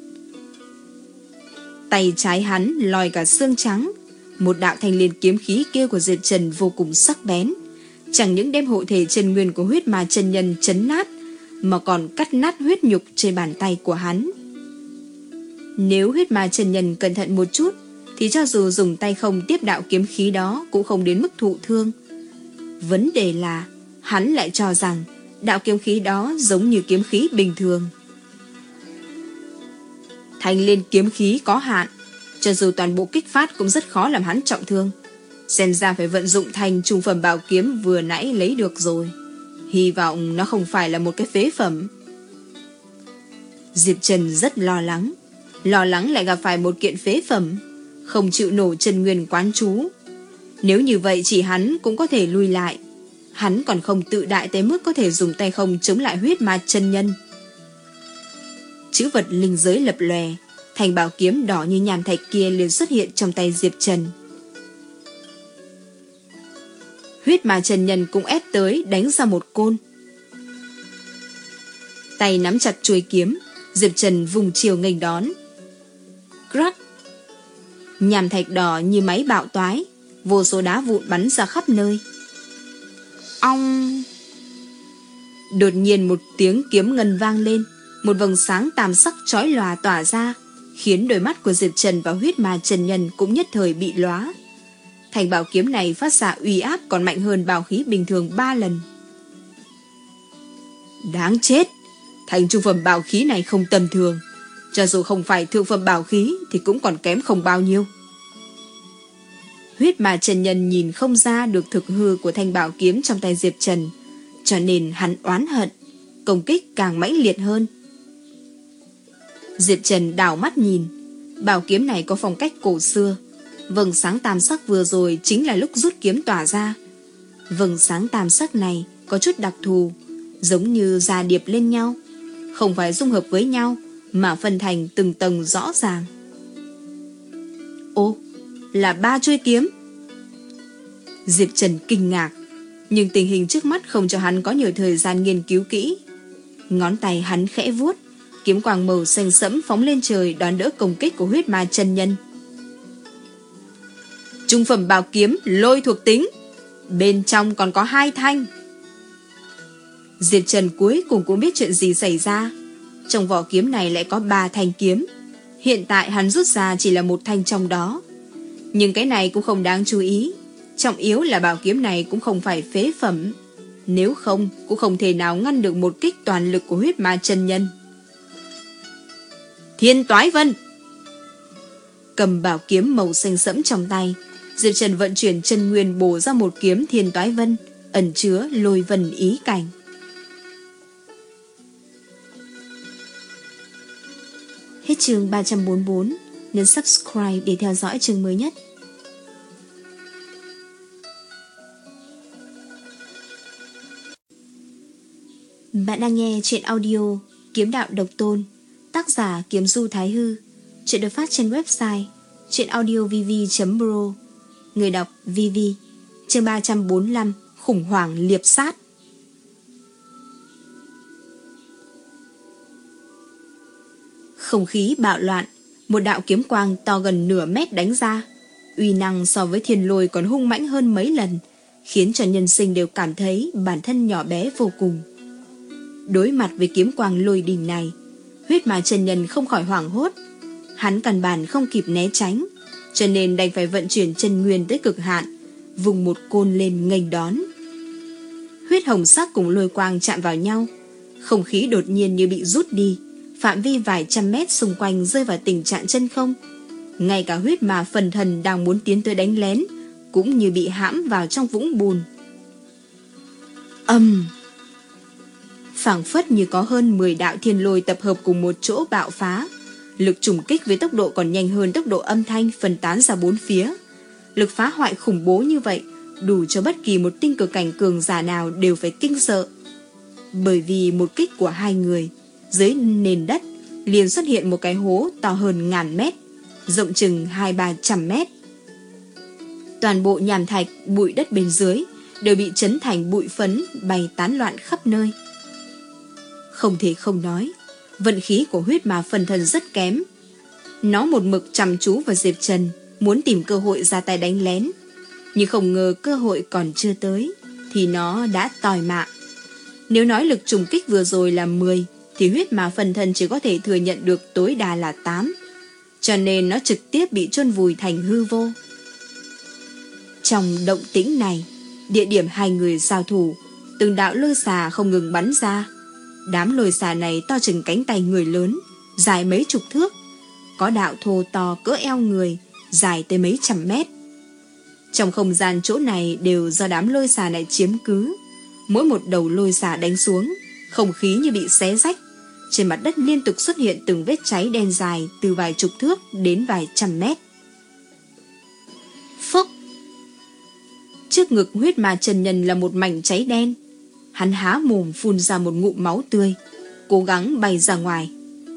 Tay trái hắn lòi cả xương trắng. Một đạo thanh liên kiếm khí kia của Diệp Trần vô cùng sắc bén, chẳng những đem hộ thể chân nguyên của huyết ma chân nhân chấn nát, mà còn cắt nát huyết nhục trên bàn tay của hắn. Nếu huyết ma chân nhân cẩn thận một chút, thì cho dù dùng tay không tiếp đạo kiếm khí đó cũng không đến mức thụ thương. Vấn đề là hắn lại cho rằng đạo kiếm khí đó giống như kiếm khí bình thường. Thanh liên kiếm khí có hạn, cho dù toàn bộ kích phát cũng rất khó làm hắn trọng thương. Xem ra phải vận dụng thành trung phẩm bảo kiếm vừa nãy lấy được rồi. Hy vọng nó không phải là một cái phế phẩm. Diệp Trần rất lo lắng. Lo lắng lại gặp phải một kiện phế phẩm, không chịu nổ chân nguyên quán chú. Nếu như vậy chỉ hắn cũng có thể lui lại. Hắn còn không tự đại tới mức có thể dùng tay không chống lại huyết ma chân nhân. Chữ vật linh giới lập lòe, thành bảo kiếm đỏ như nham thạch kia liền xuất hiện trong tay Diệp Trần. Huyết ma chân nhân cũng ép tới đánh ra một côn. Tay nắm chặt chuôi kiếm, Diệp Trần vùng chiều nghênh đón. Crack! Nham thạch đỏ như máy bạo toái, vô số đá vụn bắn ra khắp nơi. Ong! Đột nhiên một tiếng kiếm ngân vang lên, một vầng sáng tam sắc chói lòa tỏa ra, khiến đôi mắt của Diệp Trần và huyết ma chân nhân cũng nhất thời bị lóa. Thành bảo kiếm này phát ra uy áp còn mạnh hơn bảo khí bình thường ba lần. Đáng chết! Thành trung phẩm bảo khí này không tầm thường, cho dù không phải thượng phẩm bảo khí thì cũng còn kém không bao nhiêu. Huyết ma chân nhân nhìn không ra được thực hư của thanh bảo kiếm trong tay Diệp Trần, cho nên hắn oán hận, công kích càng mãnh liệt hơn. Diệp Trần đảo mắt nhìn, bảo kiếm này có phong cách cổ xưa. Vầng sáng tam sắc vừa rồi chính là lúc rút kiếm tỏa ra. Vầng sáng tam sắc này có chút đặc thù, giống như già điệp lên nhau, không phải dung hợp với nhau mà phân thành từng tầng rõ ràng. Ô, là ba chuôi kiếm. Diệp Trần kinh ngạc, nhưng tình hình trước mắt không cho hắn có nhiều thời gian nghiên cứu kỹ. Ngón tay hắn khẽ vuốt, kiếm quang màu xanh sẫm phóng lên trời đón đỡ công kích của huyết ma chân nhân. Trung phẩm bảo kiếm lôi thuộc tính, bên trong còn có hai thanh. Diệp Trần cuối cùng cũng biết chuyện gì xảy ra. Trong vỏ kiếm này lại có ba thanh kiếm. Hiện tại hắn rút ra chỉ là một thanh trong đó. Nhưng cái này cũng không đáng chú ý. Trọng yếu là bảo kiếm này cũng không phải phế phẩm. Nếu không cũng không thể nào ngăn được một kích toàn lực của huyết ma chân nhân. Thiên Toái Vân! Cầm bảo kiếm màu xanh sẫm trong tay, Diệp Trần vận chuyển chân nguyên bổ ra một kiếm Thiên Toái Vân, ẩn chứa lôi vân ý cảnh. Hết chương ba trăm bốn mươi bốn, nhấn subscribe để theo dõi chương mới nhất. Bạn đang nghe truyện audio Kiếm Đạo Độc Tôn, tác giả Kiếm Du Thái Hư. Truyện được phát trên website truyệnaudiovv chấm pro. Người đọc vê vê. Chương ba trăm bốn mươi lăm, khủng hoảng liệp sát. Không khí bạo loạn, một đạo kiếm quang to gần nửa mét đánh ra, uy năng so với thiên lôi còn hung mãnh hơn mấy lần, khiến cho nhân sinh đều cảm thấy bản thân nhỏ bé vô cùng. Đối mặt với kiếm quang lôi đình này, huyết ma chân nhân không khỏi hoảng hốt. Hắn căn bản không kịp né tránh, cho nên đành phải vận chuyển chân nguyên tới cực hạn, vùng một côn lên nghênh đón. Huyết hồng sắc cùng lôi quang chạm vào nhau, không khí đột nhiên như bị rút đi, phạm vi vài trăm mét xung quanh rơi vào tình trạng chân không. Ngay cả huyết ma phần thần đang muốn tiến tới đánh lén cũng như bị hãm vào trong vũng bùn. Ầm! Phảng phất như có hơn mười đạo thiên lôi tập hợp cùng một chỗ bạo phá. Lực trùng kích với tốc độ còn nhanh hơn tốc độ âm thanh phân tán ra bốn phía. Lực phá hoại khủng bố như vậy đủ cho bất kỳ một tinh cực cảnh cường giả nào đều phải kinh sợ. Bởi vì một kích của hai người, dưới nền đất liền xuất hiện một cái hố to hơn ngàn mét, rộng chừng hai ba trăm mét. Toàn bộ nhàm thạch, bụi đất bên dưới đều bị chấn thành bụi phấn bay tán loạn khắp nơi. Không thể không nói, vận khí của huyết ma phân thân rất kém. Nó một mực chăm chú vào Diệp Trần, muốn tìm cơ hội ra tay đánh lén. Nhưng không ngờ cơ hội còn chưa tới thì nó đã tòi mạng. Nếu nói lực trùng kích vừa rồi là mười thì huyết ma phân thân chỉ có thể thừa nhận được tối đa là tám. Cho nên nó trực tiếp bị chôn vùi thành hư vô. Trong động tĩnh này, địa điểm hai người giao thủ, từng đạo lôi xà không ngừng bắn ra. Đám lôi xà này to chừng cánh tay người lớn, dài mấy chục thước. Có đạo thô to cỡ eo người, dài tới mấy trăm mét. Trong không gian chỗ này đều do đám lôi xà này chiếm cứ. Mỗi một đầu lôi xà đánh xuống, không khí như bị xé rách. Trên mặt đất liên tục xuất hiện từng vết cháy đen dài từ vài chục thước đến vài trăm mét. Phốc! Trước ngực huyết ma chân nhân là một mảnh cháy đen. Hắn há mồm phun ra một ngụm máu tươi, cố gắng bay ra ngoài.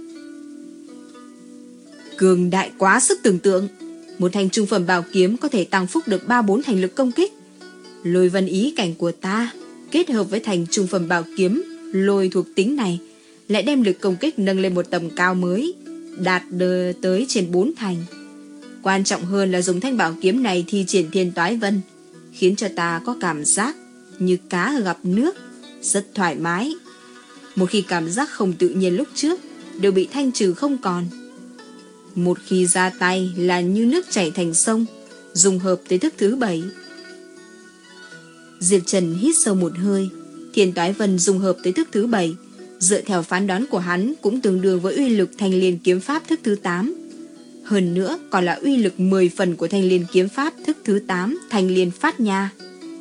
Cường đại quá sức tưởng tượng. Một thanh trung phẩm bảo kiếm có thể tăng phúc được ba bốn thành lực công kích. Lôi vân ý cảnh của ta kết hợp với thành trung phẩm bảo kiếm lôi thuộc tính này lại đem lực công kích nâng lên một tầm cao mới, đạt đờ tới trên bốn thành. Quan trọng hơn là dùng thanh bảo kiếm này thi triển thiên toái vân, khiến cho ta có cảm giác như cá gặp nước, rất thoải mái. Một khi cảm giác không tự nhiên lúc trước đều bị thanh trừ không còn. Một khi ra tay là như nước chảy thành sông, dùng hợp tới thức thứ bảy. Diệp Trần hít sâu một hơi. Thiên toái vân dùng hợp tới thức thứ bảy, dựa theo phán đoán của hắn cũng tương đương với uy lực thanh liên kiếm pháp thức thứ tám. Hơn nữa còn là uy lực mười phần của thanh liên kiếm pháp thức thứ tám thanh liên phát nha.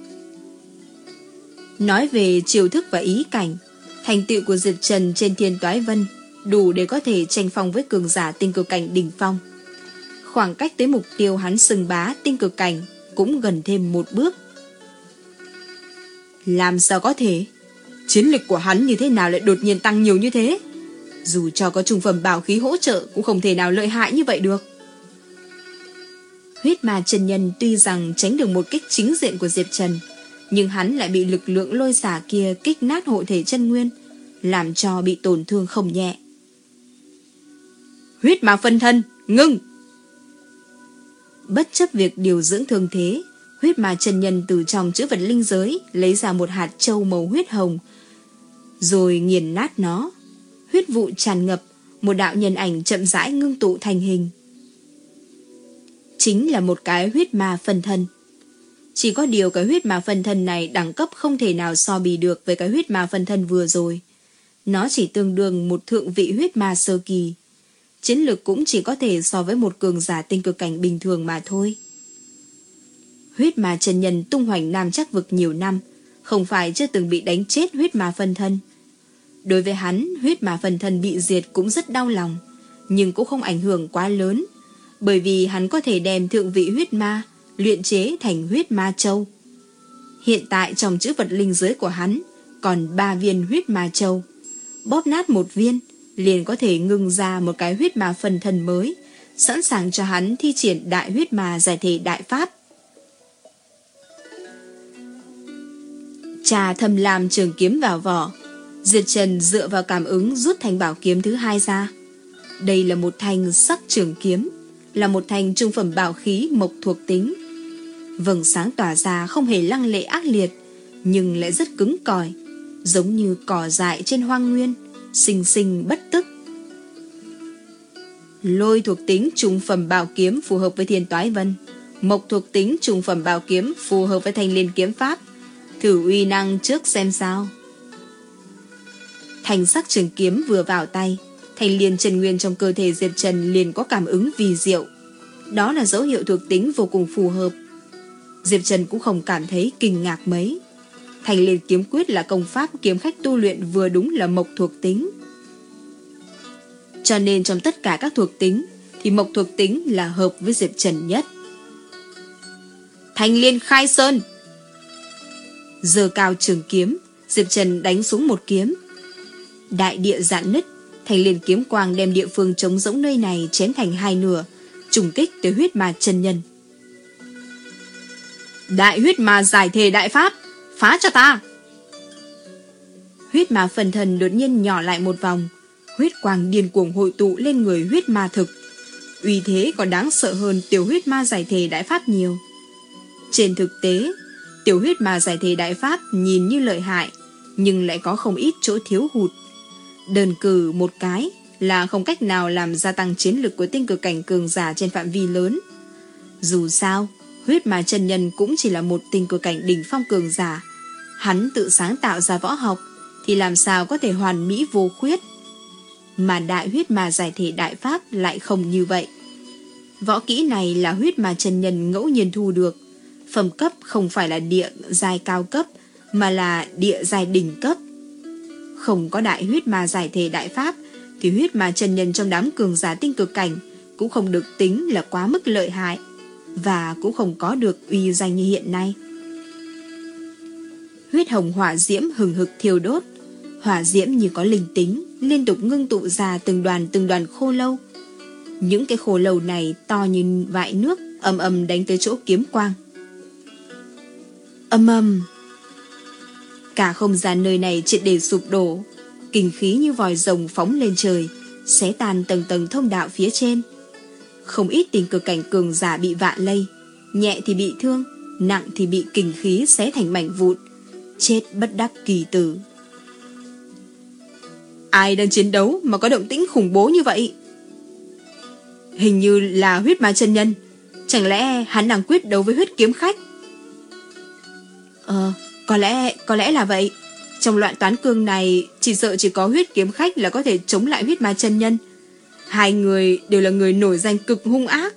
Nói về chiêu thức và ý cảnh, thành tựu của Diệp Trần trên thiên toái vân đủ để có thể tranh phong với cường giả tinh cực cảnh đỉnh phong. Khoảng cách tới mục tiêu hắn xưng bá tinh cực cảnh cũng gần thêm một bước. Làm sao có thể? Chiến lực của hắn như thế nào lại đột nhiên tăng nhiều như thế? Dù cho có trung phẩm bảo khí hỗ trợ cũng không thể nào lợi hại như vậy được. Huyết ma chân nhân tuy rằng tránh được một kích chính diện của Diệp Trần, nhưng hắn lại bị lực lượng lôi xả kia kích nát hộ thể chân nguyên, làm cho bị tổn thương không nhẹ. Huyết ma phân thân, ngưng! Bất chấp việc điều dưỡng thương thế, huyết ma chân nhân từ trong chữ vật linh giới lấy ra một hạt châu màu huyết hồng, rồi nghiền nát nó. Huyết vụ tràn ngập, một đạo nhân ảnh chậm rãi ngưng tụ thành hình. Chính là một cái huyết ma phân thân. Chỉ có điều cái huyết ma phân thân này đẳng cấp không thể nào so bì được với cái huyết ma phân thân vừa rồi. Nó chỉ tương đương một thượng vị huyết ma sơ kỳ. Chiến lực cũng chỉ có thể so với một cường giả tinh cực cảnh bình thường mà thôi. Huyết ma chân nhân tung hoành Nam Trắc Vực nhiều năm, không phải chưa từng bị đánh chết huyết ma phân thân. Đối với hắn, huyết ma phân thân bị diệt cũng rất đau lòng, nhưng cũng không ảnh hưởng quá lớn, bởi vì hắn có thể đem thượng vị huyết ma luyện chế thành huyết ma châu. Hiện tại trong chữ vật linh giới của hắn còn ba viên huyết ma châu. Bóp nát một viên liền có thể ngưng ra một cái huyết ma phân thân mới, sẵn sàng cho hắn thi triển đại huyết ma giải thể đại pháp. Trà thầm làm trường kiếm vào vỏ, Diệp Trần dựa vào cảm ứng rút thanh bảo kiếm thứ hai ra. Đây là một thanh sắc trường kiếm, là một thanh trung phẩm bảo khí mộc thuộc tính. Vầng sáng tỏa ra không hề lăng lệ ác liệt, nhưng lại rất cứng cỏi, giống như cỏ dại trên hoang nguyên, sinh sinh bất tức. Lôi thuộc tính trung phẩm bảo kiếm phù hợp với thiên toái vân, mộc thuộc tính trung phẩm bảo kiếm phù hợp với thanh liên kiếm pháp. Thử uy năng trước xem sao. Thanh sắc trường kiếm vừa vào tay, thanh liên chân nguyên trong cơ thể Diệp Trần liền có cảm ứng vì diệu. Đó là dấu hiệu thuộc tính vô cùng phù hợp. Diệp Trần cũng không cảm thấy kinh ngạc mấy. Thanh liên kiếm quyết là công pháp kiếm khách tu luyện vừa đúng là mộc thuộc tính. Cho nên trong tất cả các thuộc tính thì mộc thuộc tính là hợp với Diệp Trần nhất. Thanh liên khai sơn. Giơ cao trường kiếm, Diệp Trần đánh xuống một kiếm. Đại địa rạn nứt, thanh liên kiếm quang đem địa phương trống rỗng nơi này chém thành hai nửa, trùng kích tới huyết ma chân nhân. Đại huyết ma giải thể đại pháp, phá cho ta! Huyết ma phần thần đột nhiên nhỏ lại một vòng, huyết quang điên cuồng hội tụ lên người huyết ma thực. Uy thế còn đáng sợ hơn tiểu huyết ma giải thể đại pháp nhiều. Trên thực tế, tiểu huyết ma giải thể đại pháp nhìn như lợi hại, nhưng lại có không ít chỗ thiếu hụt. Đơn cử một cái là không cách nào làm gia tăng chiến lực của tinh cực cảnh cường giả trên phạm vi lớn. Dù sao, huyết ma chân nhân cũng chỉ là một tinh cực cảnh đỉnh phong cường giả. Hắn tự sáng tạo ra võ học thì làm sao có thể hoàn mỹ vô khuyết. Mà đại huyết ma giải thể đại pháp lại không như vậy. Võ kỹ này là huyết ma chân nhân ngẫu nhiên thu được. Phẩm cấp không phải là địa giai cao cấp, mà là địa giai đỉnh cấp. Không có đại huyết ma giải thể đại pháp thì huyết ma chân nhân trong đám cường giả tinh cực cảnh cũng không được tính là quá mức lợi hại, và cũng không có được uy danh như hiện nay. Huyết hồng hỏa diễm hừng hực thiêu đốt, hỏa diễm như có linh tính, liên tục ngưng tụ ra từng đoàn từng đoàn khô lâu. Những cái khô lâu này to như vại nước, ầm ầm đánh tới chỗ kiếm quang. Ầm ầm, cả không gian nơi này triệt để sụp đổ, kinh khí như vòi rồng phóng lên trời, xé tan tầng tầng thông đạo phía trên. Không ít tinh cực cảnh cường giả bị vạ lây, nhẹ thì bị thương, nặng thì bị kinh khí xé thành mảnh vụn, chết bất đắc kỳ tử. Ai đang chiến đấu mà có động tĩnh khủng bố như vậy? Hình như là huyết ma chân nhân. Chẳng lẽ hắn đang quyết đấu với huyết kiếm khách? Ờ, có lẽ, có lẽ là vậy. Trong loạn toán cương này, chỉ sợ chỉ có huyết kiếm khách là có thể chống lại huyết ma chân nhân. Hai người đều là người nổi danh cực hung ác.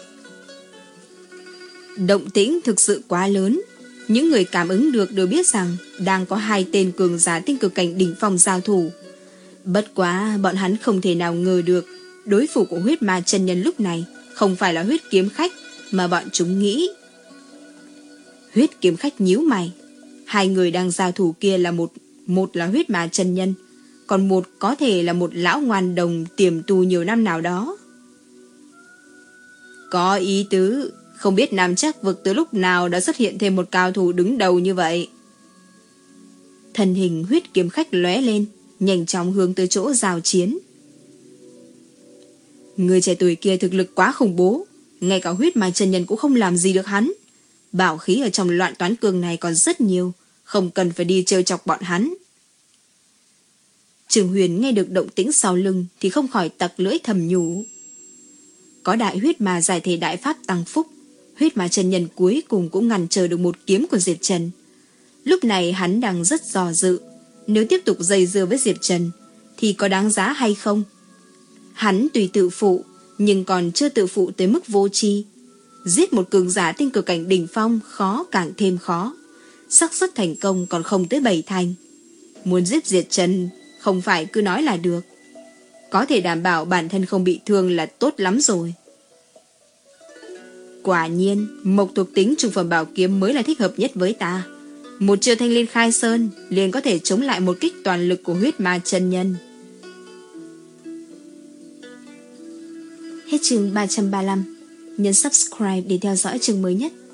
Động tĩnh thực sự quá lớn. Những người cảm ứng được đều biết rằng đang có hai tên cường giả tinh cực cảnh đỉnh phong giao thủ. Bất quá bọn hắn không thể nào ngờ được đối thủ của huyết ma chân nhân lúc này không phải là huyết kiếm khách mà bọn chúng nghĩ. Huyết kiếm khách nhíu mày. Hai người đang giao thủ kia là một một là huyết ma chân nhân, còn một có thể là một lão ngoan đồng tiềm tu nhiều năm nào đó. Có ý tứ, không biết Nam Trắc Vực từ lúc nào đã xuất hiện thêm một cao thủ đứng đầu như vậy. Thân hình huyết kiếm khách lóe lên, nhanh chóng hướng tới chỗ giao chiến. Người trẻ tuổi kia thực lực quá khủng bố, ngay cả huyết ma chân nhân cũng không làm gì được hắn. Bảo khí ở trong loạn toán cương này còn rất nhiều, không cần phải đi trêu chọc bọn hắn. Trường Huyền nghe được động tĩnh sau lưng thì không khỏi tặc lưỡi thầm nhủ. Có đại huyết ma giải thể đại pháp tăng phúc, huyết ma chân nhân cuối cùng cũng ngăn chờ được một kiếm của Diệp Trần. Lúc này hắn đang rất dò dự, nếu tiếp tục dây dưa với Diệp Trần thì có đáng giá hay không. Hắn tùy tự phụ, nhưng còn chưa tự phụ tới mức vô tri. Giết một cường giả tinh cực cảnh đỉnh phong khó càng thêm khó, xác suất thành công còn không tới bảy thành. Muốn giết Diệp Trần không phải cứ nói là được, có thể đảm bảo bản thân không bị thương là tốt lắm rồi. Quả nhiên, mộc thuộc tính trung phẩm bảo kiếm mới là thích hợp nhất với ta. Một chiêu thanh liên khai sơn liền có thể chống lại một kích toàn lực của huyết ma chân nhân. Hết chương ba trăm ba mươi lăm. Nhấn subscribe để theo dõi chương mới nhất.